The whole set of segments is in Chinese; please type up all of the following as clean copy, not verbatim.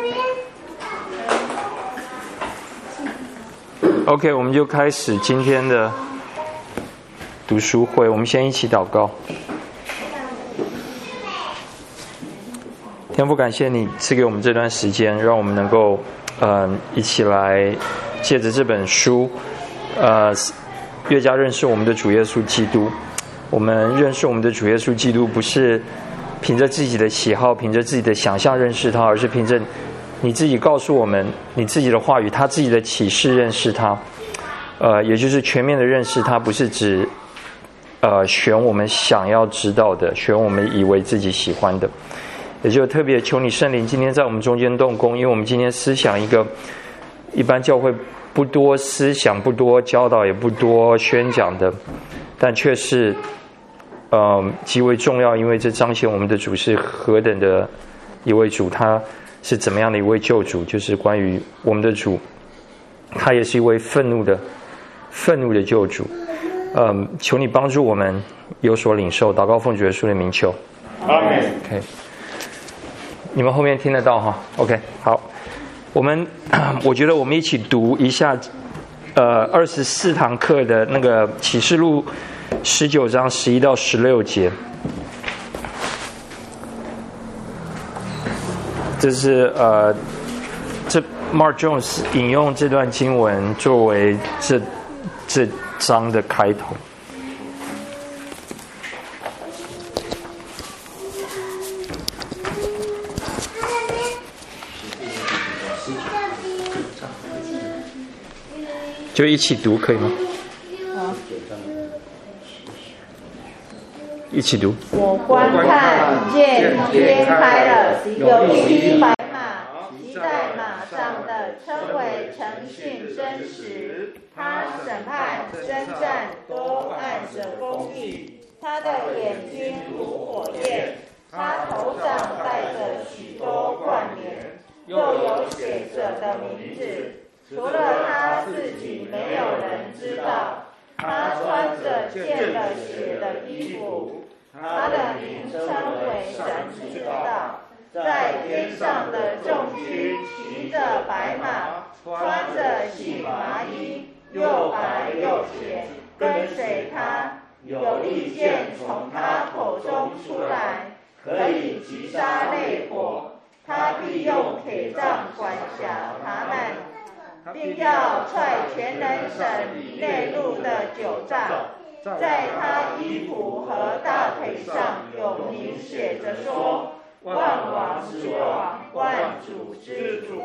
OK， 我们就开始今天的读书会。我们先一起祷告。天父，感谢你赐给我们这段时间，让我们能够一起来借着这本书越加认识我们的主耶稣基督。我们认识我们的主耶稣基督，不是凭着自己的喜好，凭着自己的想象认识他，而是凭着你自己告诉我们你自己的话语，他自己的启示认识他。也就是全面的认识他，不是指选我们想要知道的，选我们以为自己喜欢的。也就特别求你圣灵今天在我们中间动工，因为我们今天思想一个一般教会不多思想、不多教导、也不多宣讲的，但却是极为重要，因为这彰显我们的主是何等的一位主，他是怎么样的一位救主，就是关于我们的主，他也是一位愤怒的救主。求你帮助我们有所领受，祷告奉主耶稣的名求。 阿们。 OK， 你们后面听得到哈 ？OK， 好，我觉得我们一起读一下24堂课的那个启示录19章11到16节。这是Mark Jones 引用这段经文作为这章的开头。就一起读可以吗？一起读。 我观看，见天开了，有一匹白马，骑在马上的称为诚信真实。他审判征战都按着公义。他的眼睛如火焰，他头上戴着许多冠冕，又有写着的名字，除了他自己没有人知道。他穿着溅了血的衣服，他的名称为神知道。在天上的众军骑着白马，穿着细麻衣，又白又甜，跟随他。有利剑从他口中出来，可以击杀烈火。他必用铁杖管辖他们，并要踹全能神烈怒的酒杖。在他衣服和大腿上有明写着说：万王之王，万主之主。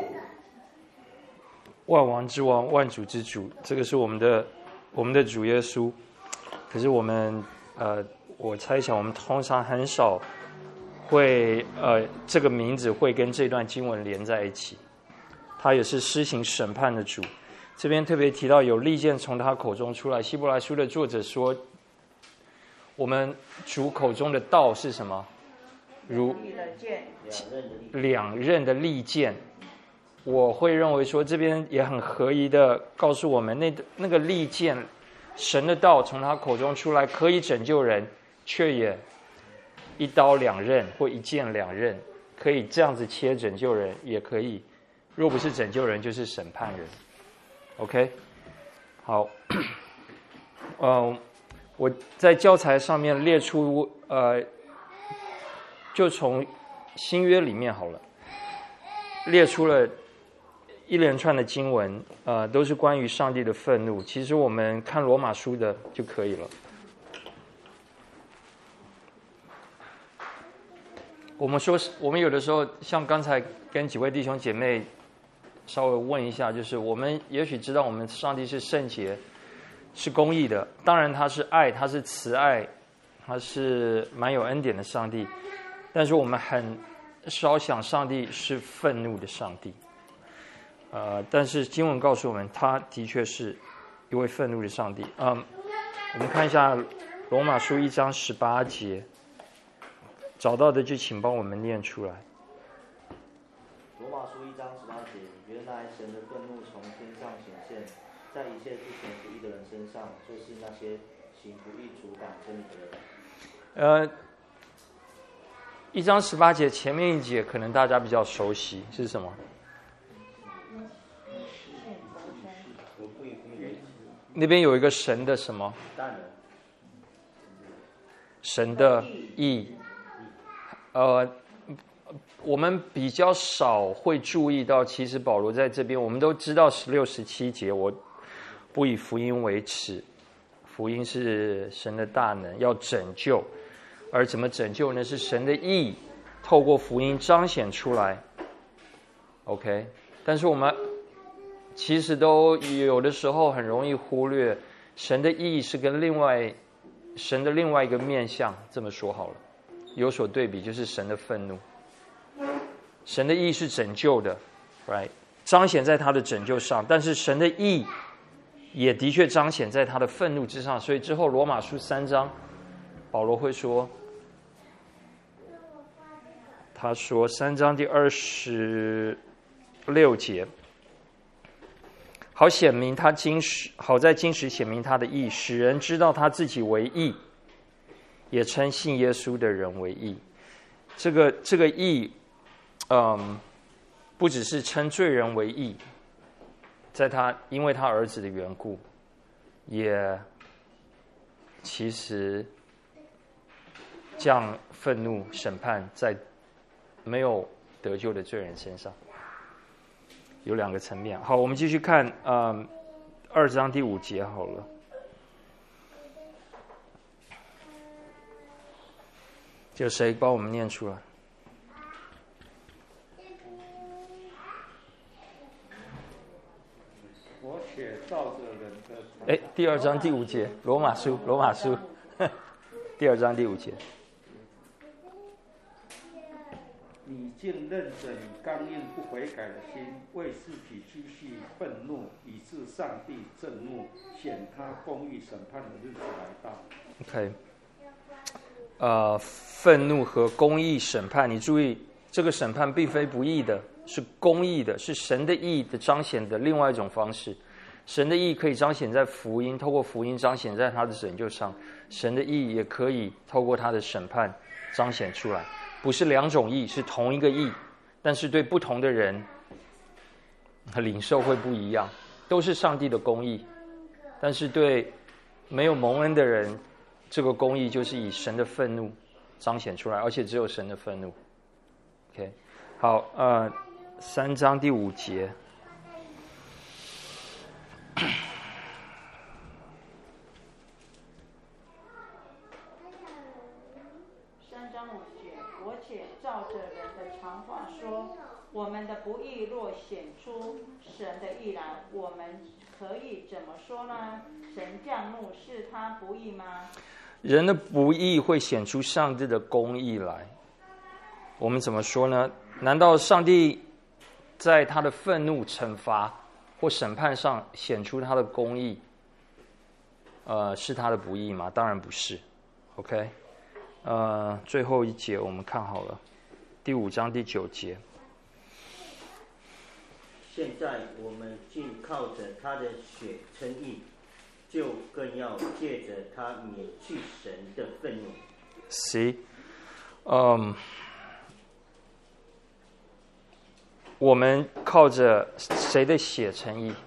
万王之王，万主之主，这个是我们的主耶稣。可是我们我猜想我们通常很少会这个名字会跟这段经文连在一起。他也是施行审判的主。这边特别提到有利剑从他口中出来。希伯来书的作者说，我们主口中的道是什么？如两刃的利剑。我会认为说这边也很合宜的告诉我们，那个利剑，神的道从他口中出来，可以拯救人，却也一刀两刃或一剑两刃，可以这样子切拯救人，也可以若不是拯救人，就是审判人。OK， 好，我在教材上面列出就从新约里面好了，列出了一连串的经文，都是关于上帝的愤怒。其实我们看罗马书的就可以了。我们有的时候像刚才跟几位弟兄姐妹稍微问一下，就是我们也许知道我们上帝是圣洁，是公义的，当然他是爱，他是慈爱，他是蛮有恩典的上帝，但是我们很少想上帝是愤怒的上帝。但是经文告诉我们，他的确是一位愤怒的上帝。我们看一下罗马书1章18节，找到的就请帮我们念出来。 罗马书1章18节，原来神的愤怒从天上显现，在一切不行不义的人身上，就是那些行不义阻挡真理的人。 1章18节前面一节可能大家比较熟悉，是什么？那边有一个神的什么？神的义。我们比较少会注意到，其实保罗在这边，我们都知道16、17节，我不以福音为耻，福音是神的大能，要拯救，而怎么拯救呢？是神的义透过福音彰显出来。OK， 但是我们其实都有的时候很容易忽略，神的义是跟神的另外一个面向，这么说好了，有所对比，就是神的愤怒。神的义是拯救的 ，right， 彰显在他的拯救上，但是神的义也的确彰显在他的愤怒之上。所以之后罗马书3章，保罗会说，他说3章第26节，好在今时显明他的义，使人知道他自己为义，也称信耶稣的人为义。这个义。不只是称罪人为义，因为他儿子的缘故，也其实降愤怒审判在没有得救的罪人身上，有2个层面。好，我们继续看2章第5节好了。就谁帮我们念出来？第2章第5节，罗马书第2章第5节。 你竟认准刚硬不悔改的心，为自己积蓄愤怒，以致上帝震怒，显他公义审判的日子来到。OK， 愤怒和公义审判，你注意，这个审判并非不义的，是公义的，是神的义的彰显的另外一种方式。神的义可以彰显在福音，透过福音彰显在他的拯救上；神的义也可以透过他的审判彰显出来。不是2种义，是同一个义，但是对不同的人领受会不一样。都是上帝的公义，但是对没有蒙恩的人，这个公义就是以神的愤怒彰显出来，而且只有神的愤怒。OK， 好，3章第5节。 3章5节，我且照着人的常话说，我们的不义若显出神的义来，我们可以怎么说呢？神降怒是他不义吗？ 人的不义会显出上帝的公义来，我们怎么说呢？难道上帝在他的愤怒、惩罚或审判上显出他的公义，是他的不义吗？当然不是。OK， 最后一节我们看好了，第5章第9节。 现在我们竟靠着他的血称义，就更要借着他免去神的愤怒。 See，我们靠着谁的血称义？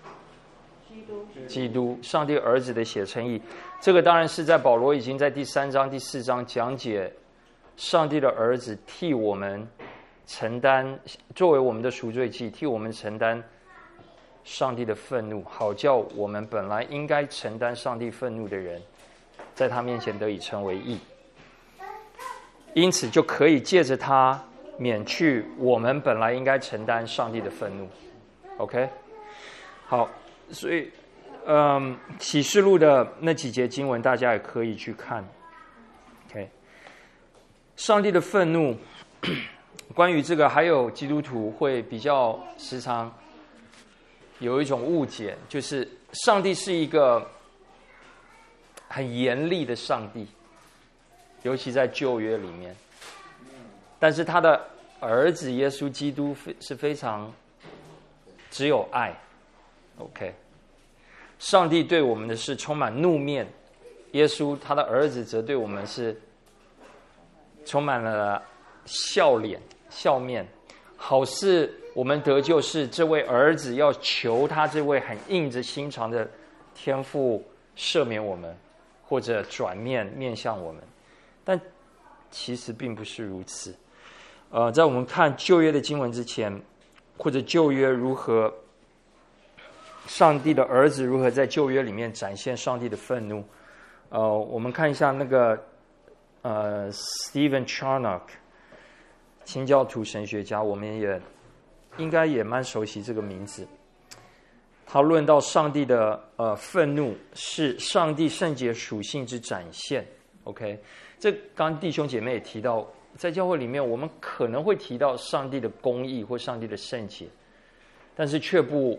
基督，上帝儿子的血称义。这个当然是在保罗已经在第3章、第4章讲解上帝的儿子替我们承担，作为我们的赎罪祭，替我们承担上帝的愤怒，好叫我们本来应该承担上帝愤怒的人，在他面前得以成为义。因此就可以借着他免去我们本来应该承担上帝的愤怒。OK， 好，所以启示录的那几节经文大家也可以去看。OK， 上帝的愤怒，关于这个还有基督徒会比较时常有一种误解，就是上帝是一个很严厉的上帝，尤其在旧约里面，但是他的儿子耶稣基督是非常只有爱。OK， 上帝对我们的是充满怒面，耶稣他的儿子则对我们是充满了笑面，好似我们得救是这位儿子要求他这位很硬着心肠的天父赦免我们，或者转面向我们，但其实并不是如此。在我们看旧约的经文之前，或者旧约如何，上帝的儿子如何在旧约里面展现上帝的愤怒。我们看一下那个Stephen Charnock， 清教徒神学家，我们也应该也蛮熟悉这个名字。他论到上帝的愤怒是上帝圣洁属性之展现。OK， 这刚刚弟兄姐妹也提到，在教会里面我们可能会提到上帝的公义或上帝的圣洁，但是却不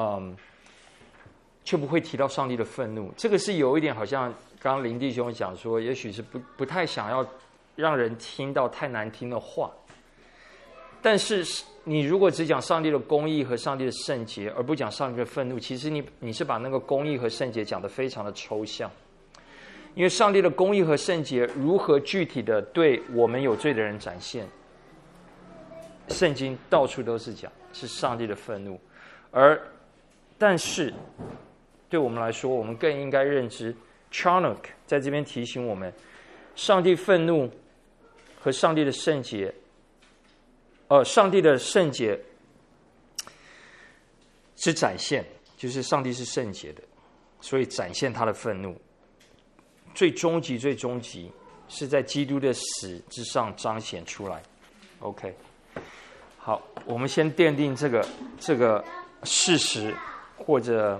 会提到上帝的愤怒。这个是有一点好像刚刚林弟兄讲说，也许是不太想要让人听到太难听的话。但是你如果只讲上帝的公义和上帝的圣洁，而不讲上帝的愤怒，其实你是把那个公义和圣洁讲得非常的抽象。因为上帝的公义和圣洁如何具体的对我们有罪的人展现，圣经到处都是讲是上帝的愤怒，但是对我们来说，我们更应该认知 Charnock 在这边提醒我们，上帝愤怒和上帝的圣洁，上帝的圣洁是展现，就是上帝是圣洁的，所以展现他的愤怒。最终极是在基督的死之上彰显出来。OK， 好，我们先奠定这个事实，或者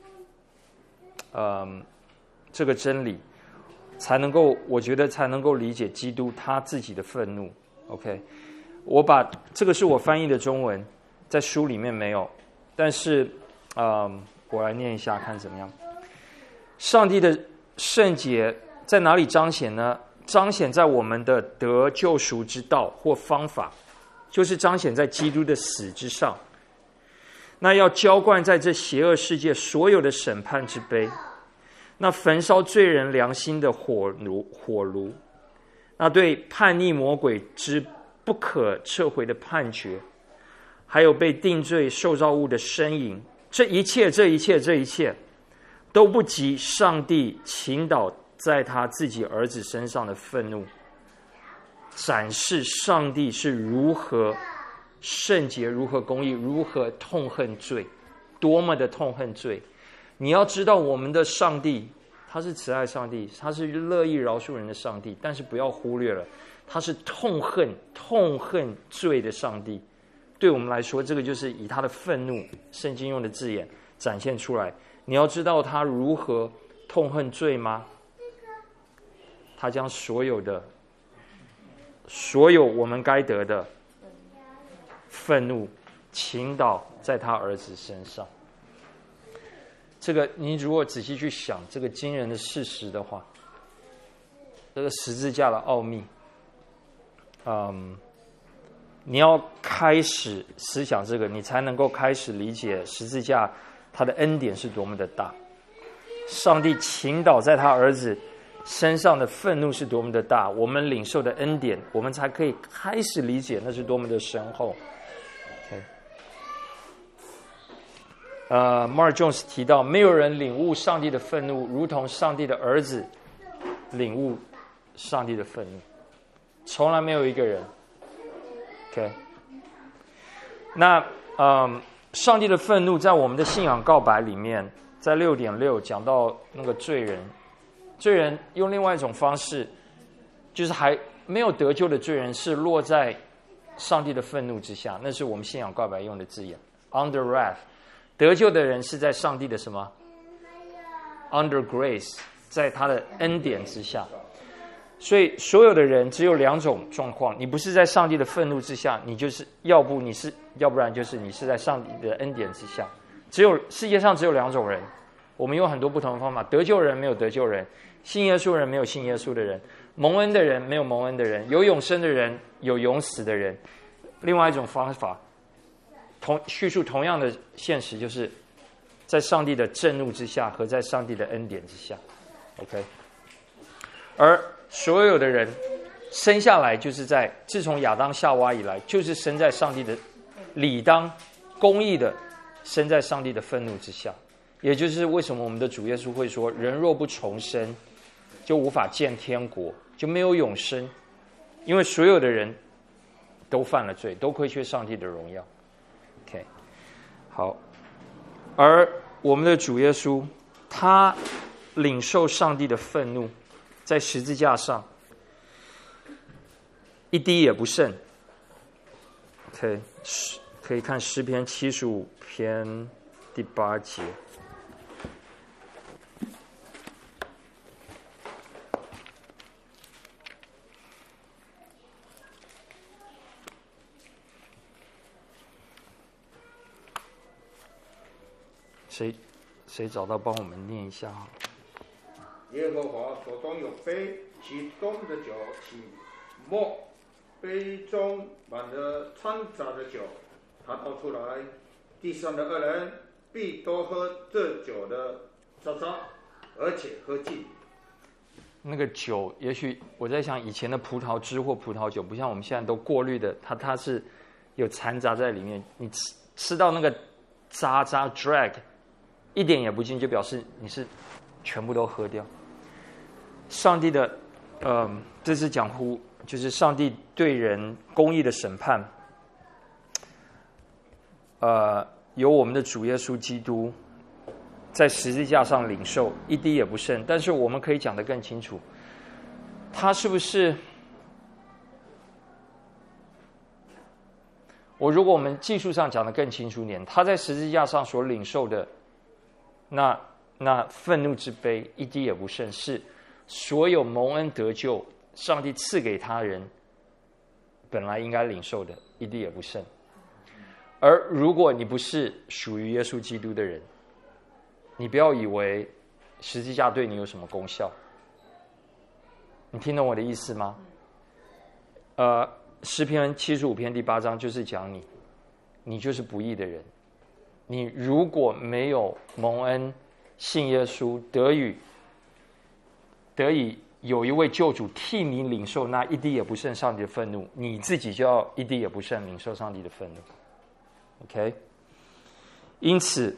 这个真理，我觉得才能够理解基督他自己的愤怒。OK， 这个是我翻译的中文，在书里面没有，但是我来念一下看怎么样。上帝的圣洁在哪里彰显呢？彰显在我们的得救赎之道或方法，就是彰显在基督的死之上。那要浇灌在这邪恶世界所有的审判之杯，那焚烧罪人良心的火炉，那对叛逆魔鬼之不可撤回的判决，还有被定罪受造物的呻吟，这一切都不及上帝倾倒在他自己儿子身上的愤怒，展示上帝是如何圣洁，如何公义，如何痛恨罪，多么的痛恨罪。你要知道，我们的上帝他是慈爱上帝，他是乐意饶恕人的上帝，但是不要忽略了，他是痛恨罪的上帝。对我们来说，这个就是以他的愤怒，圣经用的字眼展现出来。你要知道他如何痛恨罪吗？他将所有我们该得的愤怒倾倒在他儿子身上。这个你如果仔细去想这个惊人的事实的话，这个十字架的奥秘，你要开始思想这个，你才能够开始理解十字架他的恩典是多么的大，上帝倾倒在他儿子身上的愤怒是多么的大，我们领受的恩典，我们才可以开始理解那是多么的深厚。Mark Jones 提到，没有人领悟上帝的愤怒，如同上帝的儿子领悟上帝的愤怒，从来没有一个人。OK， 那上帝的愤怒在我们的信仰告白里面，在 6.6 讲到那个罪人用另外一种方式，就是还没有得救的罪人是落在上帝的愤怒之下，那是我们信仰告白用的字眼 under wrath。得救的人是在上帝的什么 under grace， 在他的恩典之下。所以所有的人只有两种状况，你不是在上帝的愤怒之下，你就是要不然就是你是在上帝的恩典之下。世界上只有两种人，我们有很多不同的方法，得救人没有得救人，信耶稣人没有信耶稣的人，蒙恩的人没有蒙恩的人，有永生的人有永死的人。另外一种方法叙述同样的现实，就是在上帝的震怒之下和在上帝的恩典之下。 OK， 而所有的人生下来就是自从亚当夏娃以来，就是生在上帝的理当公义的，生在上帝的愤怒之下。也就是为什么我们的主耶稣会说，人若不重生，就无法见天国，就没有永生，因为所有的人都犯了罪，都亏缺上帝的荣耀。OK， 好，而我们的主耶稣，他领受上帝的愤怒，在十字架上一滴也不剩。OK， 可以看诗篇75篇第8节。谁找到帮我们念一下哈？ 耶和华手中有杯，其中的酒起沫，杯中满了掺杂的酒，他倒出来，地上的恶人必都喝这酒的渣渣，而且喝尽。 那个酒，也许我在想，以前的葡萄汁或葡萄酒，不像我们现在都过滤的，它是有掺杂在里面。你吃到那个渣 drag， 一点也不进，就表示你是全部都喝掉。上帝的，这是讲乎就是上帝对人公义的审判。由我们的主耶稣基督在十字架上领受，一滴也不剩。但是我们可以讲得更清楚，他是不是？如果我们技术上讲得更清楚一点，他在十字架上所领受的那愤怒之杯，一滴也不剩，是所有蒙恩得救，上帝赐给他人本来应该领受的，一滴也不剩。而如果你不是属于耶稣基督的人，你不要以为十字架对你有什么功效。你听懂我的意思吗？诗篇75篇第8章就是讲你就是不义的人。你如果没有蒙恩信耶稣，得以有一位救主替你领受那一滴也不剩上帝的愤怒，你自己就要一滴也不剩领受上帝的愤怒。OK， 因此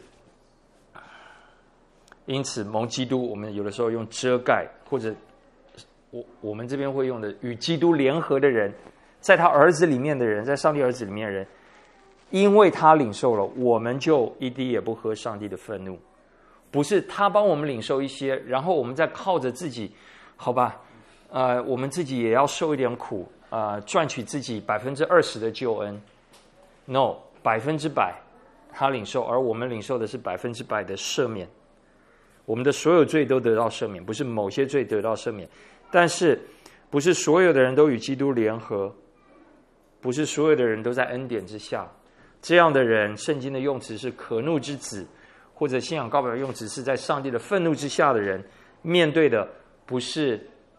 蒙基督，我们有的时候用遮盖，或者我们这边会用的与基督联合的人，在他儿子里面的人，在上帝儿子里面的人，因为他领受了，我们就一滴也不喝上帝的愤怒。不是他帮我们领受一些，然后我们再靠着自己，好吧，我们自己也要受一点苦，赚取自己20%的救恩。No， 100%他领受，而我们领受的是100%的赦免。我们的所有罪都得到赦免，不是某些罪得到赦免，但是不是所有的人都与基督联合，不是所有的人都在恩典之下。这样的人，圣经的用词是可怒之子，或者信仰告白的用词是在上帝的愤怒之下的人，面对的不是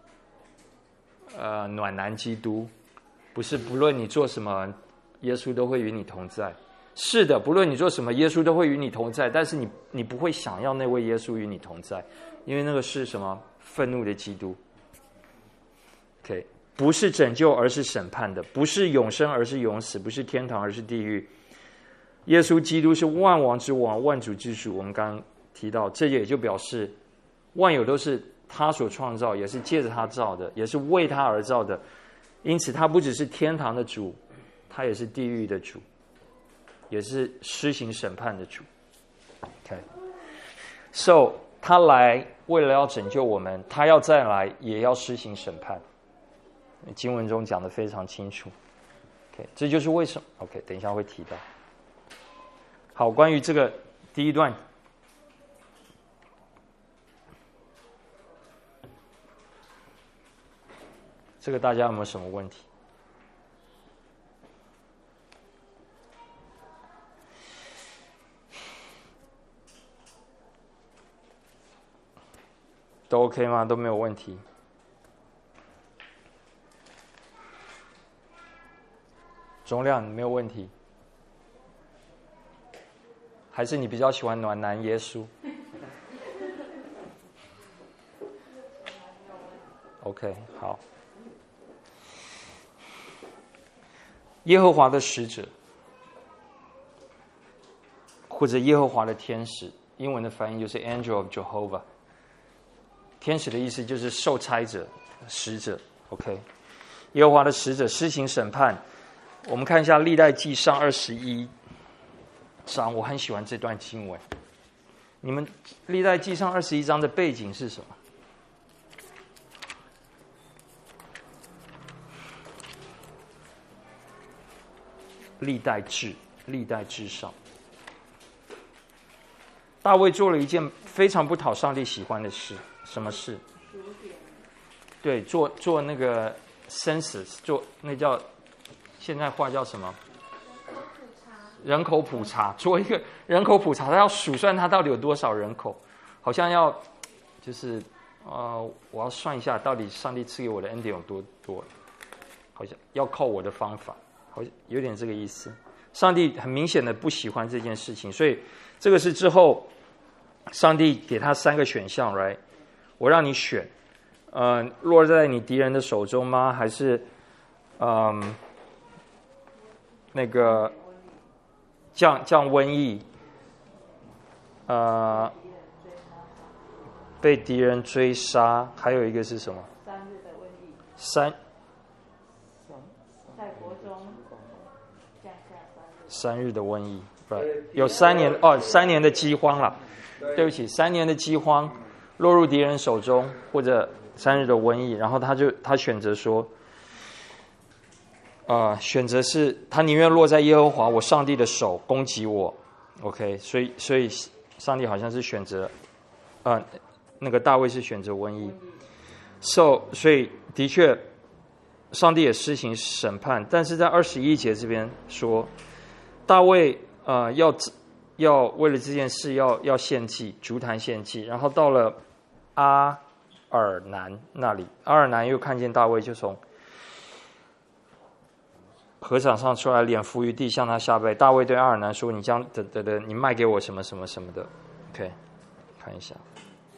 暖男基督，不是不论你做什么，耶稣都会与你同在。是的，不论你做什么，耶稣都会与你同在，但是你不会想要那位耶稣与你同在，因为那个是什么？愤怒的基督。OK， 不是拯救而是审判的，不是永生而是永死，不是天堂而是地狱。耶稣基督是万王之王，万主之主。我们刚刚提到，这也就表示万有都是他所创造，也是借着他造的，也是为他而造的。因此他不只是天堂的主，他也是地狱的主，也是施行审判的主。 OK， So 他来为了要拯救我们，他要再来也要施行审判。经文中讲得非常清楚。 OK， 这就是为什么 OK， 等一下会提到。好，关于这个第一段，这个大家有没有什么问题？都 OK 吗？都没有问题。钟亮，你没有问题？还是你比较喜欢暖男耶稣 ？OK， 好。 耶和华的使者，或者耶和华的天使，英文的翻译就是 Angel of Jehovah。天使的意思就是受差者、使者。OK， 耶和华的使者施行审判。我们看一下历代记上21章，我很喜欢这段经文。你们历代记上21章的背景是什么？历代志上，大卫做了一件非常不讨上帝喜欢的事。什么事？对，做那个 census， 做那叫现在话叫什么？人口普查。做一个人口普查，他要数算他到底有多少人口，好像要就是我要算一下到底上帝赐给我的恩典有多多，好像要靠我的方法，好像有点这个意思。上帝很明显的不喜欢这件事情，所以这个是之后上帝给他3个选项 ，right？ 我让你选，落在你敌人的手中吗？还是那个降瘟疫，被敌人追杀，还有一个是什么？3日的瘟疫。在国中降下3日的瘟疫，有3年的饥荒了。对不起，3年的饥荒落入敌人手中，或者3日的瘟疫，然后他选择说，选择是他宁愿落在耶和华我上帝的手攻击我 ，OK， 所以上帝好像是选择，那个大卫是选择瘟疫，所以的确，上帝也施行审判，但是在21节这边说，大卫要为了这件事要献祭，烛坛献祭，然后到了阿尔南那里，阿尔南又看见大卫，就从禾场上出来，脸伏于地，向他下拜。大卫对阿尔南说：“你将你卖给我什么什么什么的。” OK， 看一下，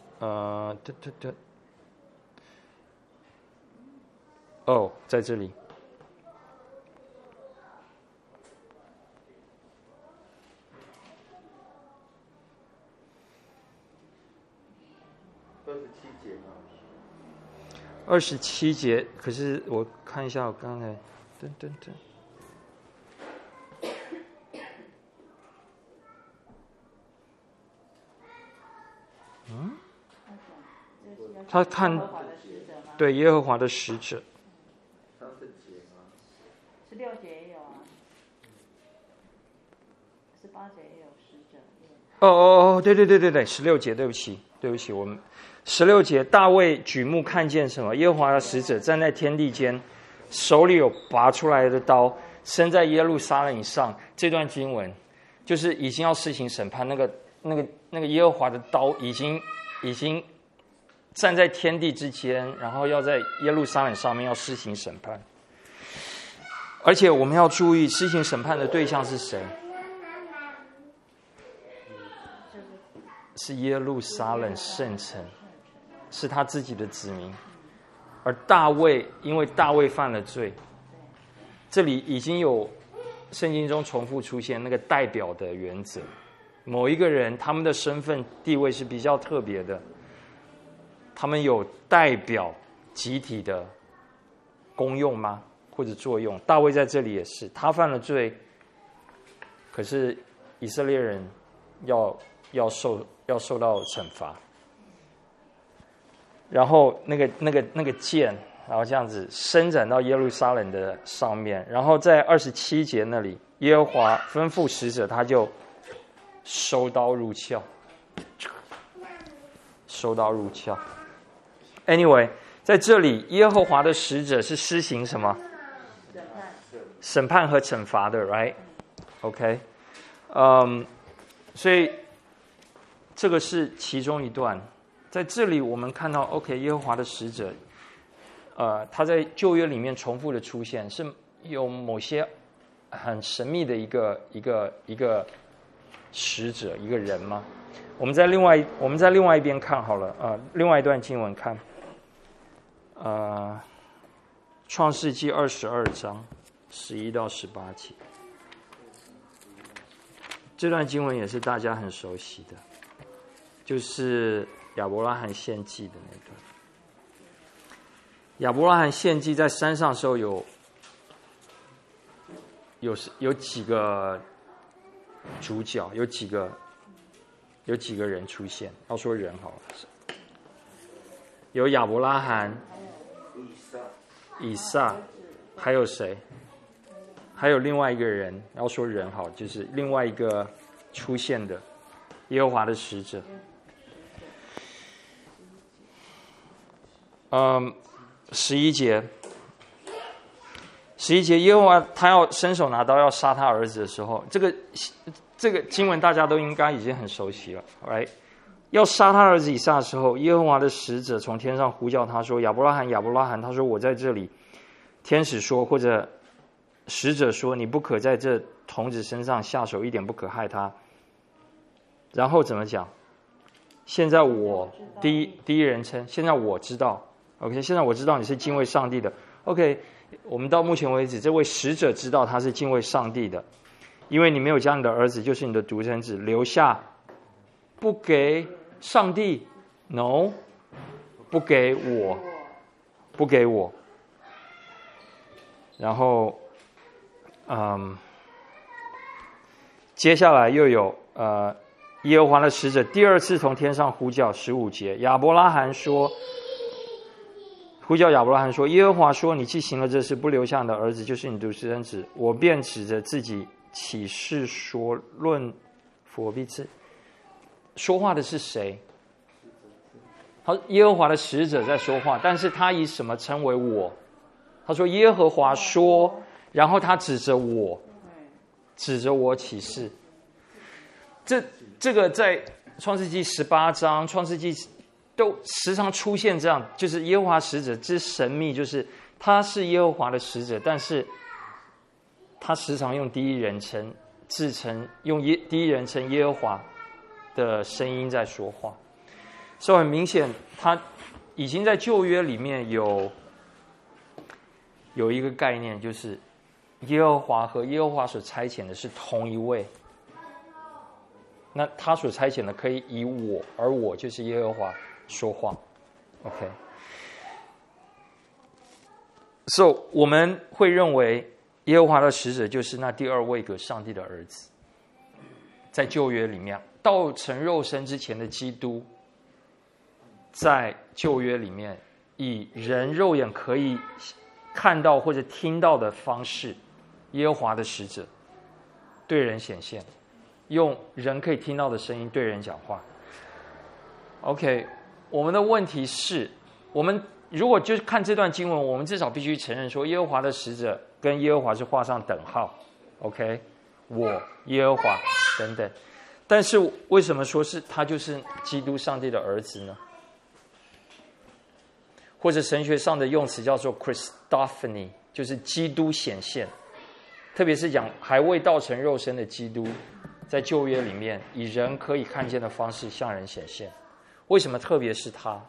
在这里。27节，可是我看一下，我刚才，他看，对耶和华的使者 ，16节也有啊，18节也有使者。 对，16节，对不起，我们。16节，大卫举目看见什么？耶和华的使者站在天地间，手里有拔出来的刀，伸在耶路撒冷以上。这段经文就是已经要施行审判，那个耶和华的刀已经站在天地之间，然后要在耶路撒冷上面要施行审判。而且我们要注意，施行审判的对象是谁？是耶路撒冷圣城。是他自己的子民，而大卫因为大卫犯了罪，这里已经有圣经中重复出现那个代表的原则，某一个人他们的身份地位是比较特别的，他们有代表集体的功用吗？或者作用？大卫在这里也是，他犯了罪，可是以色列人要受到惩罚。然后那个剑，然后这样子伸展到耶路撒冷的上面，然后在27节那里，耶和华吩咐使者，他就收刀入鞘。Anyway， 在这里，耶和华的使者是施行什么？审判和惩罚的 ，right？ OK， 所以这个是其中一段。在这里我们看到 ，OK， 耶和华的使者，他在旧约里面重复的出现，是有某些很神秘的一个使者，一个人吗？我们在另外一边看好了，另外一段经文看，创世纪22章 11到18节。这段经文也是大家很熟悉的，就是亚伯拉罕献祭的那段。亚伯拉罕献祭在山上的时候有几个主角，有几个人出现。要说人好了，有亚伯拉罕、以撒，还有谁？还有另外一个人。要说人好，就是另外一个出现的耶和华的使者。11节，耶和华他要伸手拿刀要杀他儿子的时候，这个经文大家都应该已经很熟悉了 ，right？ 要杀他儿子以撒的时候，耶和华的使者从天上呼叫他说：“亚伯拉罕，亚伯拉罕！”他说：“我在这里。”天使说，或者使者说：“你不可在这童子身上下手，一点不可害他。”然后怎么讲？现在我第一人称，现在我知道 ，OK， 现在我知道你是敬畏上帝的 ，OK。我们到目前为止，这位使者知道他是敬畏上帝的，因为你没有将你的儿子，就是你的独生子留下，不给上帝 ，no， 不给我。然后，接下来又有耶和华的使者第二次从天上呼叫，15节，亚伯拉罕说。呼叫亚伯拉罕说：“耶和华说，你既行了这事，不留下你的儿子，就是你独生子，我便指着自己起誓说，论佛必赐。”说话的是谁？他耶和华的使者在说话，但是他以什么称为我？他说耶和华说，然后他指着我起誓。这个在创世纪18章，创世纪都时常出现这样，就是耶和华使者之神秘，就是他是耶和华的使者，但是他时常用第一人称自称，用第一人称耶和华的声音在说话。所以很明显，他已经在旧约里面有一个概念，就是耶和华和耶和华所差遣的是同一位。那他所差遣的可以以我，而我就是耶和华说话 ，OK。So 我们会认为耶和华的使者就是那第二位格上帝的儿子，在旧约里面，道成肉身之前的基督，在旧约里面以人肉眼可以看到或者听到的方式，耶和华的使者对人显现，用人可以听到的声音对人讲话。OK。我们的问题是，我们如果就是看这段经文，我们至少必须承认说，耶和华的使者跟耶和华是画上等号 ，OK， 我耶和华等等。但是为什么说是他就是基督上帝的儿子呢？或者神学上的用词叫做 Christophany， 就是基督显现，特别是讲还未道成肉身的基督，在旧约里面以人可以看见的方式向人显现。为什么特别是他？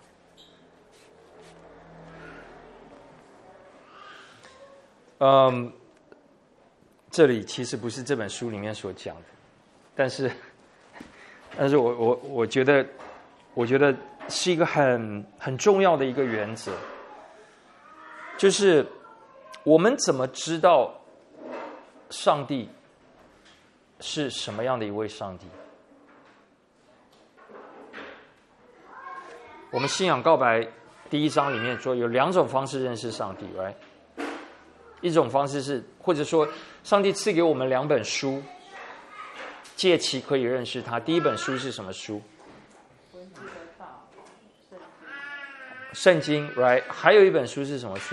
这里其实不是这本书里面所讲的，但是我觉得是一个很重要的一个原则，就是我们怎么知道上帝是什么样的一位上帝？我们信仰告白第1章里面说，有2种方式认识上帝 ，right？ 一种方式是，或者说上帝赐给我们2本书，借其可以认识他。第一本书是什么书？圣经 ，right？ 还有一本书是什么书？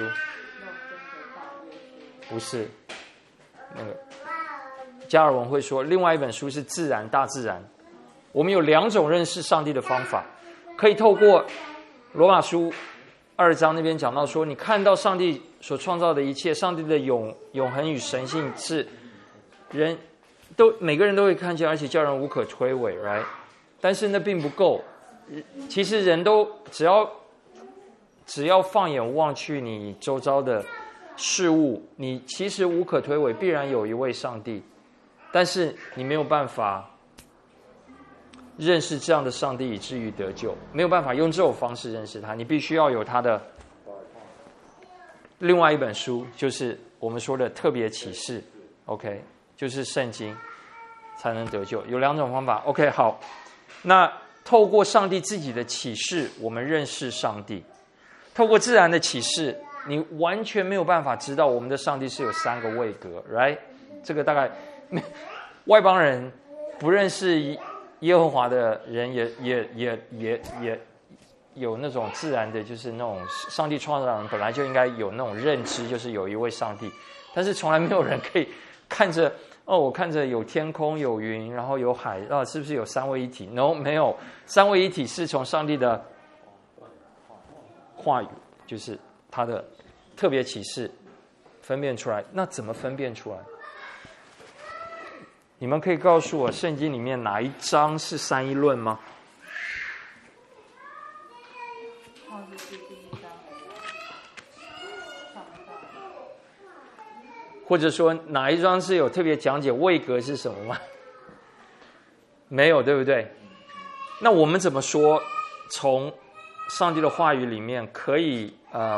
不是，那个加尔文会说，另外一本书是自然，大自然。我们有2种认识上帝的方法。可以透过罗马书2章那边讲到说，你看到上帝所创造的一切，上帝的永恒与神性是每个人都会看见，而且叫人无可推诿 ，right？ 但是那并不够。其实人都只要放眼望去，你周遭的事物，你其实无可推诿，必然有一位上帝，但是你没有办法认识这样的上帝以至于得救，没有办法用这种方式认识他，你必须要有他的另外一本书，就是我们说的特别启示 ，OK， 就是圣经才能得救。有2种方法 ，OK， 好，那透过上帝自己的启示，我们认识上帝；透过自然的启示，你完全没有办法知道我们的上帝是有3个位格 ，right？ 这个大概外邦人不认识耶和华的人也有那种自然的，就是那种上帝创造人本来就应该有那种认知，就是有一位上帝，但是从来没有人可以看着我看着有天空有云，然后有海，是不是有3位一体 ？No， 没有，3位一体是从上帝的话语，就是他的特别启示分辨出来。那怎么分辨出来？你们可以告诉我圣经里面哪一章是三一论吗？或者说哪一章是有特别讲解位格是什么吗？没有，对不对？那我们怎么说从上帝的话语里面可以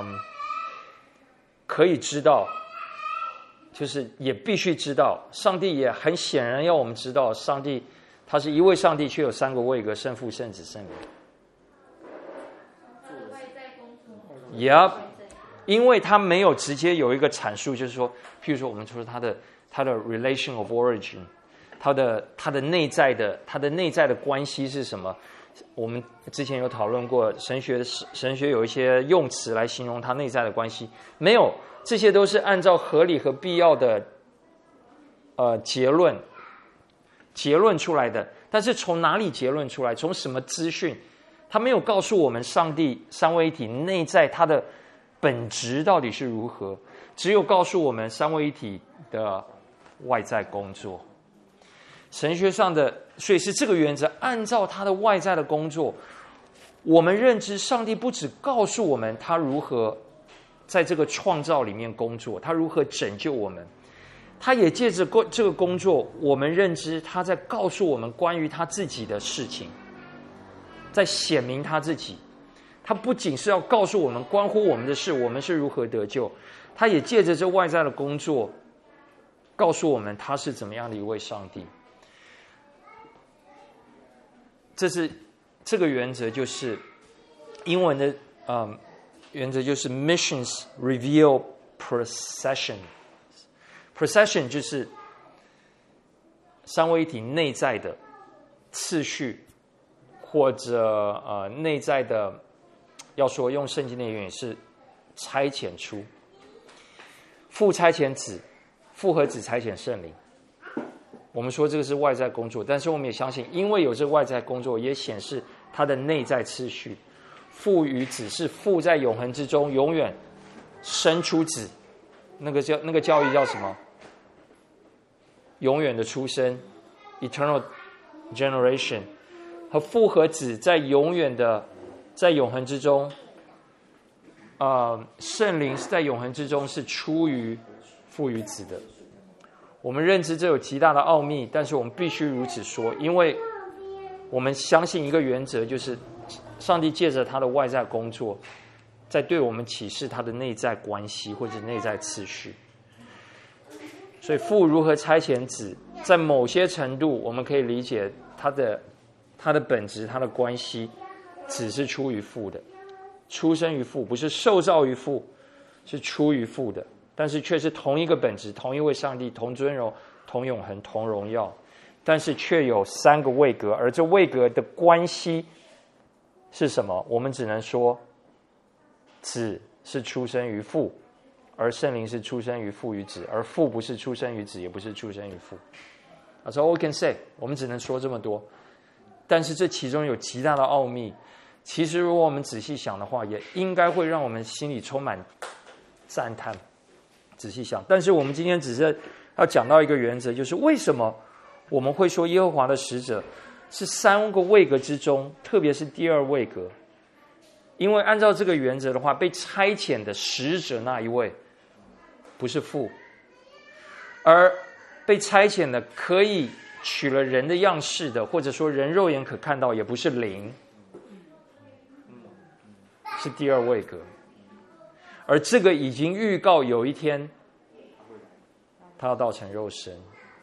知道，就是也必须知道，上帝也很显然要我们知道，上帝他是一位上帝，却有3个位格：圣父、圣子、圣灵。Yep， 因为他没有直接有一个阐述，就是说，譬如说我们说他的 relation of origin， 他的内在的关系是什么？我们之前有讨论过，神学有一些用词来形容他内在的关系，没有，这些都是按照合理和必要的结论出来的。但是从哪里结论出来？从什么资讯？他没有告诉我们上帝三位一体内在他的本质到底是如何，只有告诉我们三位一体的外在工作。神学上的，所以是这个原则，按照他的外在的工作，我们认知上帝不只告诉我们他如何在这个创造里面工作，他如何拯救我们，他也借着这个工作，我们认知他在告诉我们关于他自己的事情，在显明他自己。他不仅是要告诉我们关乎我们的事，我们是如何得救，他也借着这外在的工作告诉我们他是怎么样的一位上帝。这个原则就是英文的原则就是 missions reveal procession 就是三位一体内在的次序，或者内在的，要说用圣经的语言是差遣出，父差遣子，父和子差遣圣灵。我们说这个是外在工作，但是我们也相信，因为有这个外在工作，也显示它的内在次序。父与子是父在永恒之中永远生出子，那个教义叫什么？永远的出生 ，eternal generation。和父和子在永恒之中，圣灵是在永恒之中是出于父与子的。我们认知这有极大的奥秘，但是我们必须如此说，因为我们相信一个原则，就是上帝借着他的外在工作，在对我们启示他的内在关系或者内在次序。所以父如何差遣子，在某些程度我们可以理解他的本质，他的关系，子是出于父的，出生于父，不是受造于父，是出于父的，但是却是同一个本质，同一位上帝，同尊荣，同永恒，同荣耀，但是却有三个位格，而这位格的关系是什么？我们只能说，子是出生于父，而圣灵是出生于父与子，而父不是出生于子，也不是出生于父。That's all we can say， 我们只能说这么多。但是这其中有极大的奥秘，其实如果我们仔细想的话，也应该会让我们心里充满赞叹。仔细想，但是我们今天只是要讲到一个原则，就是为什么我们会说耶和华的使者是三个位格之中，特别是第二位格，因为按照这个原则的话，被差遣的使者那一位不是父，而被差遣的可以取了人的样式的，或者说人肉眼可看到，也不是灵，是第二位格。而这个已经预告有一天他要道成肉身，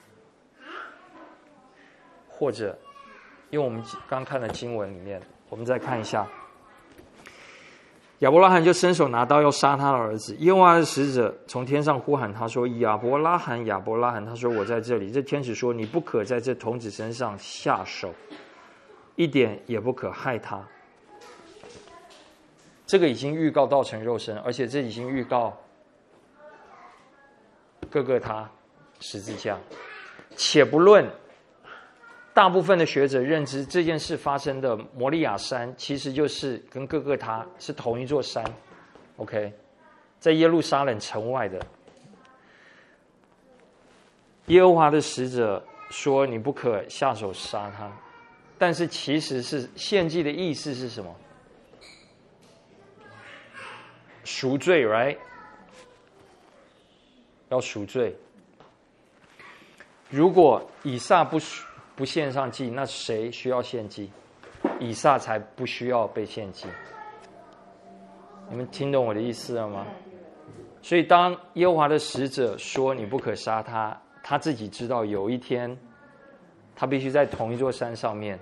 或者因为我们刚看的经文里面，我们再看一下，亚伯拉罕就伸手拿刀要杀他的儿子，耶和华的使者从天上呼喊他说：亚伯拉罕，亚伯拉罕。他说：我在这里。这天使说：你不可在这童子身上下手，一点也不可害他。这个已经预告道成肉身，而且这已经预告各个他十字架。且不论大部分的学者认知这件事发生的摩利亚山其实就是跟各个他是同一座山 ，OK， 在耶路撒冷城外的。耶和华的使者说：你不可下手杀他。但是其实是献祭的意思是什么？赎罪 ，right？ 要赎罪。如果以撒不献上祭，那谁需要献祭？以撒才不需要被献祭。你们听懂我的意思了吗？所以当耶和华的使者说你不可杀他，他自己知道有一天他必须在同一座山上面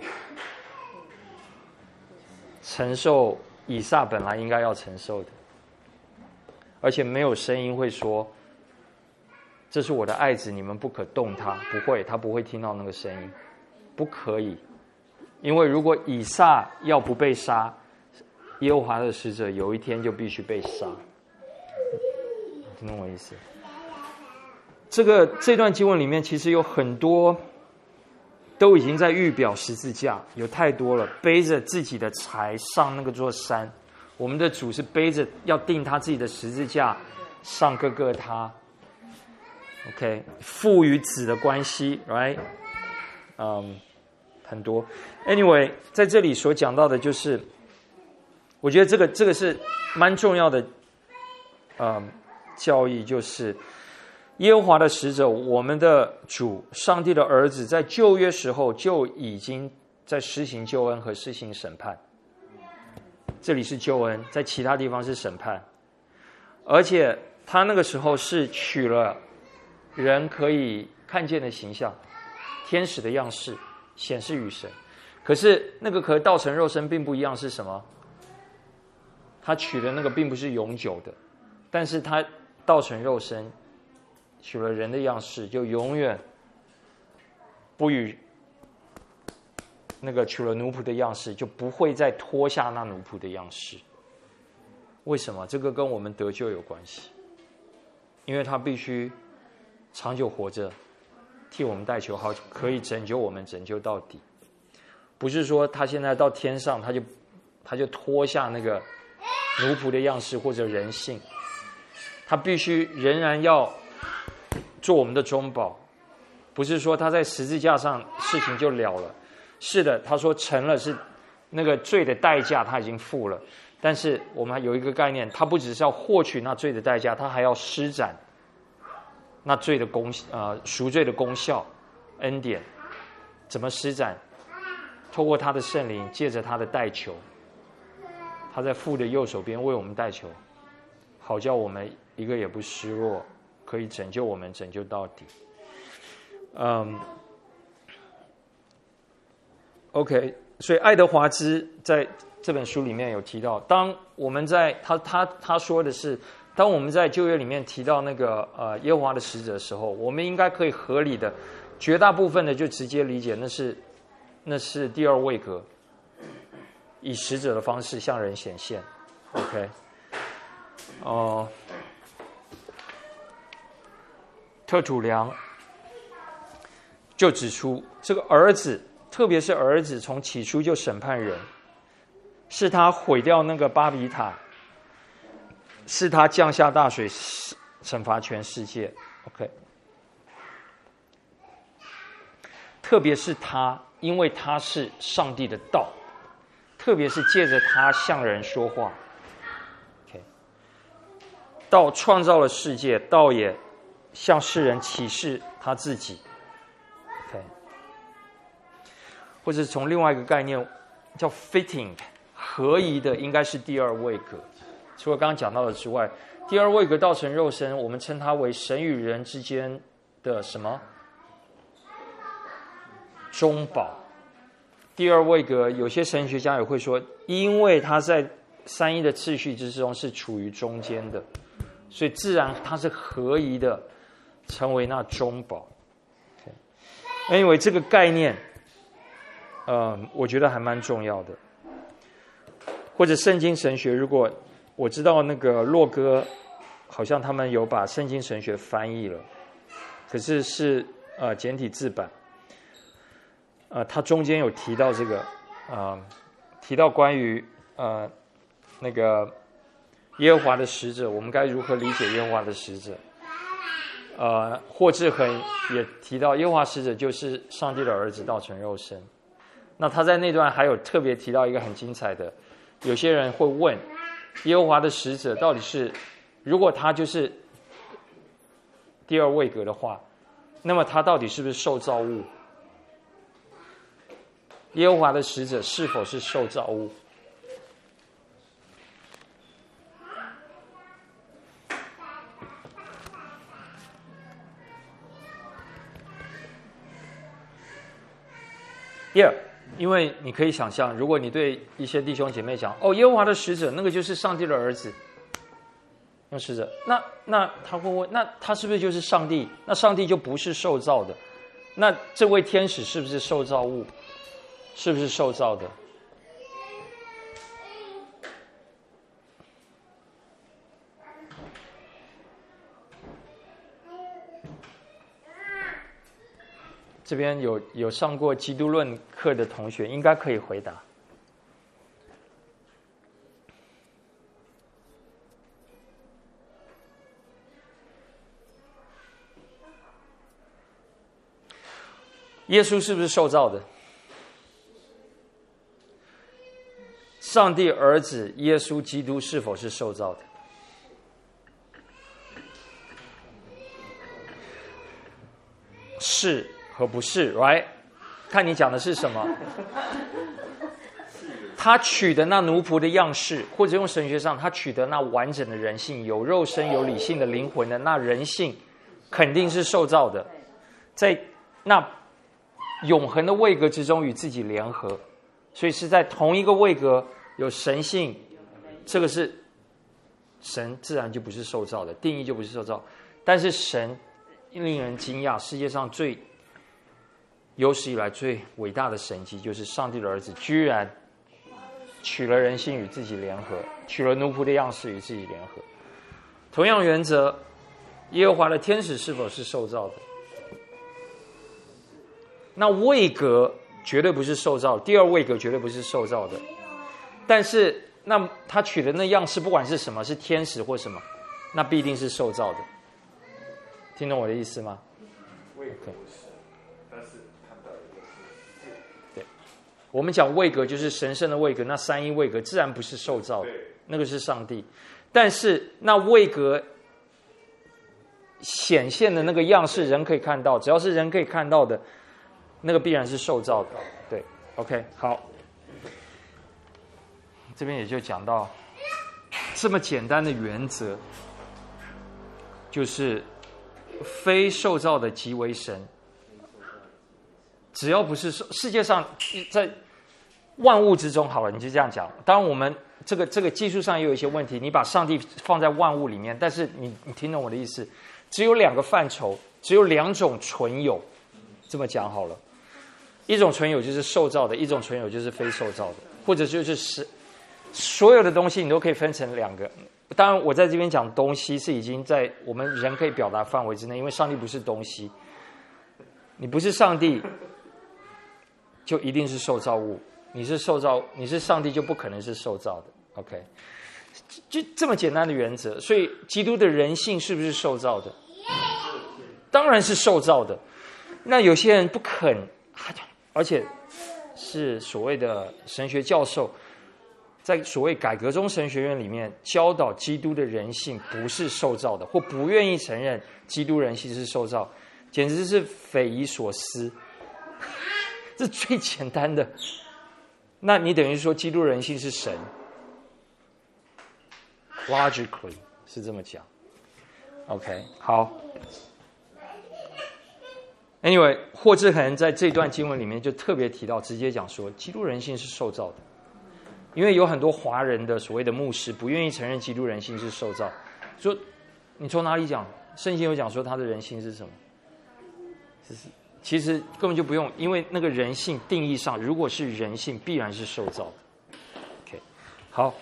承受以撒本来应该要承受的，而且没有声音会说这是我的爱子，你们不可动他。不会，他不会听到那个声音，不可以。因为如果以撒要不被杀，耶和华的使者有一天就必须被杀。听懂我意思？这段经文里面其实有很多都已经在预表十字架，有太多了。背着自己的柴上那个座山，我们的主是背着要钉他自己的十字架上各个他。OK， 父与子的关系 ，right？ 很多。Anyway， 在这里所讲到的就是，我觉得这个是蛮重要的，教义，就是耶和华的使者，我们的主，上帝的儿子，在旧约时候就已经在施行救恩和施行审判。这里是救恩，在其他地方是审判，而且他那个时候是取了人可以看见的形象，天使的样式，显示与神。可是那个和道成肉身并不一样，是什么？他取的那个并不是永久的，但是他道成肉身，取了人的样式，就永远不与那个取了奴仆的样式，就不会再脱下那奴仆的样式。为什么？这个跟我们得救有关系，因为他必须长久活着，替我们代求，好可以拯救我们，拯救到底。不是说他现在到天上，他就脱下那个奴仆的样式或者人性，他必须仍然要做我们的中保。不是说他在十字架上事情就了了，是的，他说成了，是那个罪的代价他已经付了。但是我们还有一个概念，他不只是要获取那罪的代价，他还要施展那罪的赎罪的功效恩典。怎么施展？透过他的圣灵，借着他的代求，他在父的右手边为我们代求，好叫我们一个也不失落，可以拯救我们，拯救到底。OK， 所以爱德华兹在这本书里面有提到，当我们在他说的是，当我们在旧约里面提到那个耶和华的使者的时候，我们应该可以合理的，绝大部分的就直接理解那是第二位格，以使者的方式向人显现。OK， 特土良就指出，这个儿子，特别是儿子，从起初就审判人，是他毁掉那个巴比塔，是他降下大水惩罚全世界。OK， 特别是他，因为他是上帝的道，特别是借着他向人说话。OK， 道创造了世界，道也向世人启示他自己。OK， 或者从另外一个概念叫 fitting， 合宜的应该是第二位格。除了刚刚讲到的之外，第二位格道成肉身，我们称它为神与人之间的什么？中保。第二位格，有些神学家也会说，因为它在三一的次序之中是处于中间的，所以自然它是合宜的，成为那中保。Anyway， 这个概念，我觉得还蛮重要的。或者圣经神学，如果我知道那个洛哥，好像他们有把圣经神学翻译了，可是是简体字版。他中间有提到这个，提到关于那个耶和华的使者，我们该如何理解耶和华的使者？霍志恒也提到，耶和华使者就是上帝的儿子道成肉身。那他在那段还有特别提到一个很精彩的，有些人会问，耶和华的使者到底是，如果他就是第二位格的话，那么他到底是不是受造物？耶和华的使者是否是受造物？因为你可以想象，如果你对一些弟兄姐妹讲，耶和华的使者，那个就是上帝的儿子，那使者，那他会问，那他是不是就是上帝？那上帝就不是受造的，那这位天使是不是受造物？是不是受造的？这边有上过基督论课的同学应该可以回答。耶稣是不是受造的？上帝儿子耶稣基督是否是受造的？是和不是 ，right？ 看你讲的是什么。他取的那奴仆的样式，或者用神学上，他取得那完整的人性，有肉身、有理性的灵魂的那人性，肯定是受造的，在那永恒的位格之中与自己联合，所以是在同一个位格有神性，这个是神，自然就不是受造的，定义就不是受造。但是神令人惊讶，世界上最有史以来最伟大的神迹，就是上帝的儿子居然取了人性与自己联合，取了奴仆的样式与自己联合。同样原则，耶和华的天使是否是受造的？那位格绝对不是受造，第二位格绝对不是受造的。但是那他取的那样式，不管是什么，是天使或什么，那必定是受造的。听懂我的意思吗？ 位格不是，但是看到一个是对，我们讲位格就是神圣的位格，那三一位格自然不是受造的，那个是上帝。但是那位格显现的那个样式，人可以看到，只要是人可以看到的，那个必然是受造的。对 ，OK， 好，这边也就讲到这么简单的原则，就是非受造的即为神。只要不是世界上在万物之中，好了，你就这样讲。当然，我们这个技术上也有一些问题。你把上帝放在万物里面，但是你听懂我的意思？只有两个范畴，只有两种存有。这么讲好了，一种存有就是受造的，一种存有就是非受造的，或者就是所有的东西你都可以分成两个。当然，我在这边讲东西是已经在我们人可以表达范围之内，因为上帝不是东西，你不是上帝，就一定是受造物；你是受造，你是上帝，就不可能是受造的。OK， 就这么简单的原则。所以，基督的人性是不是受造的？当然是受造的。那有些人不肯，而且是所谓的神学教授， 在所谓改革中神学院里面教导基督的人性不是受造的，或不愿意承认基督人性是受造，简直是匪夷所思。这最简单的，那你等于说基督人性是神 ，logically 是这么讲。OK， 好。Anyway， 霍志恒在这段经文里面就特别提到，直接讲说，基督人性是受造的。因为有很多华人的所谓的牧师不愿意承认基督人性是受造，说你从哪里讲？圣经有讲说他的人性是什么？其实根本就不用，因为那个人性定义上，如果是人性，必然是受造的。OK， 好，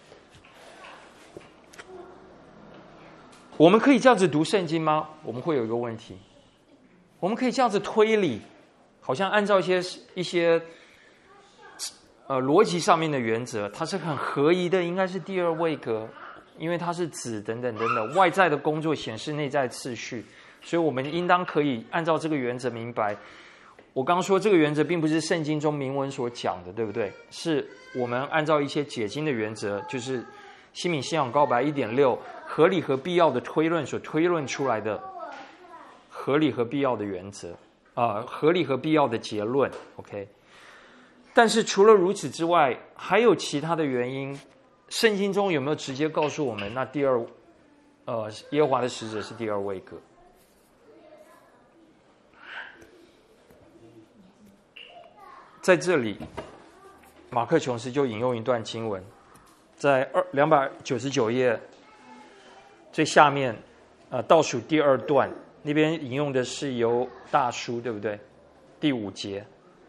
我们可以这样子读圣经吗？我们会有一个问题，我们可以这样子推理，好像按照一些逻辑上面的原则，它是很合宜的，应该是第二位格，因为它是子等等等等，外在的工作显示内在次序，所以我们应当可以按照这个原则明白。我刚刚说这个原则并不是圣经中明文所讲的，对不对？是我们按照一些解经的原则，就是新敏信仰告白 1.6 合理和必要的推论所推论出来的合理和必要的原则合理和必要的结论 OK。但是除了如此之外，还有其他的原因。圣经中有没有直接告诉我们，那耶和华的使者是第二位格？在这里，马克琼斯就引用一段经文，在299页最下面，倒数第二段那边引用的是犹大书，对不对？第5节。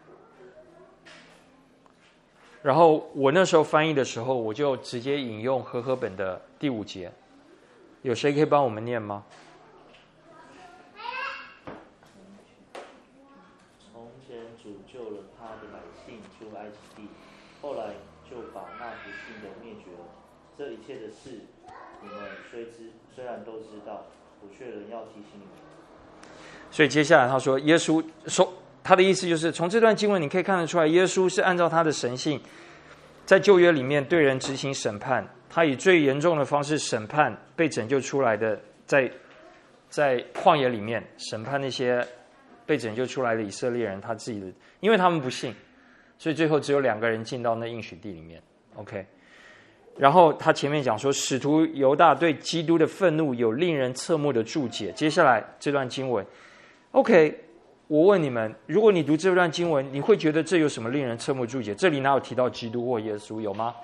然后我那时候翻译的时候，我就直接引用和合本的第5节，有谁可以帮我们念吗？ 从前主救了他的百姓出埃及地，后来就把那不信的灭绝了。这一切的事，你们虽然都知道，我却仍要提醒你们。 所以接下来他说，耶稣说。他的意思就是从这段经文你可以看得出来，耶稣是按照他的神性在旧约里面对人执行审判，他以最严重的方式审判被拯救出来的，在旷野里面审判那些被拯救出来的以色列人，他自己的，因为他们不信，所以最后只有2个人进到那应许地里面 OK。 然后他前面讲说，使徒犹大对基督的愤怒有令人侧目的注解。接下来这段经文 OK，我问你们，如果你读这段经文，你会觉得这有什么令人侧目注解？这里哪有提到基督或耶稣？有吗？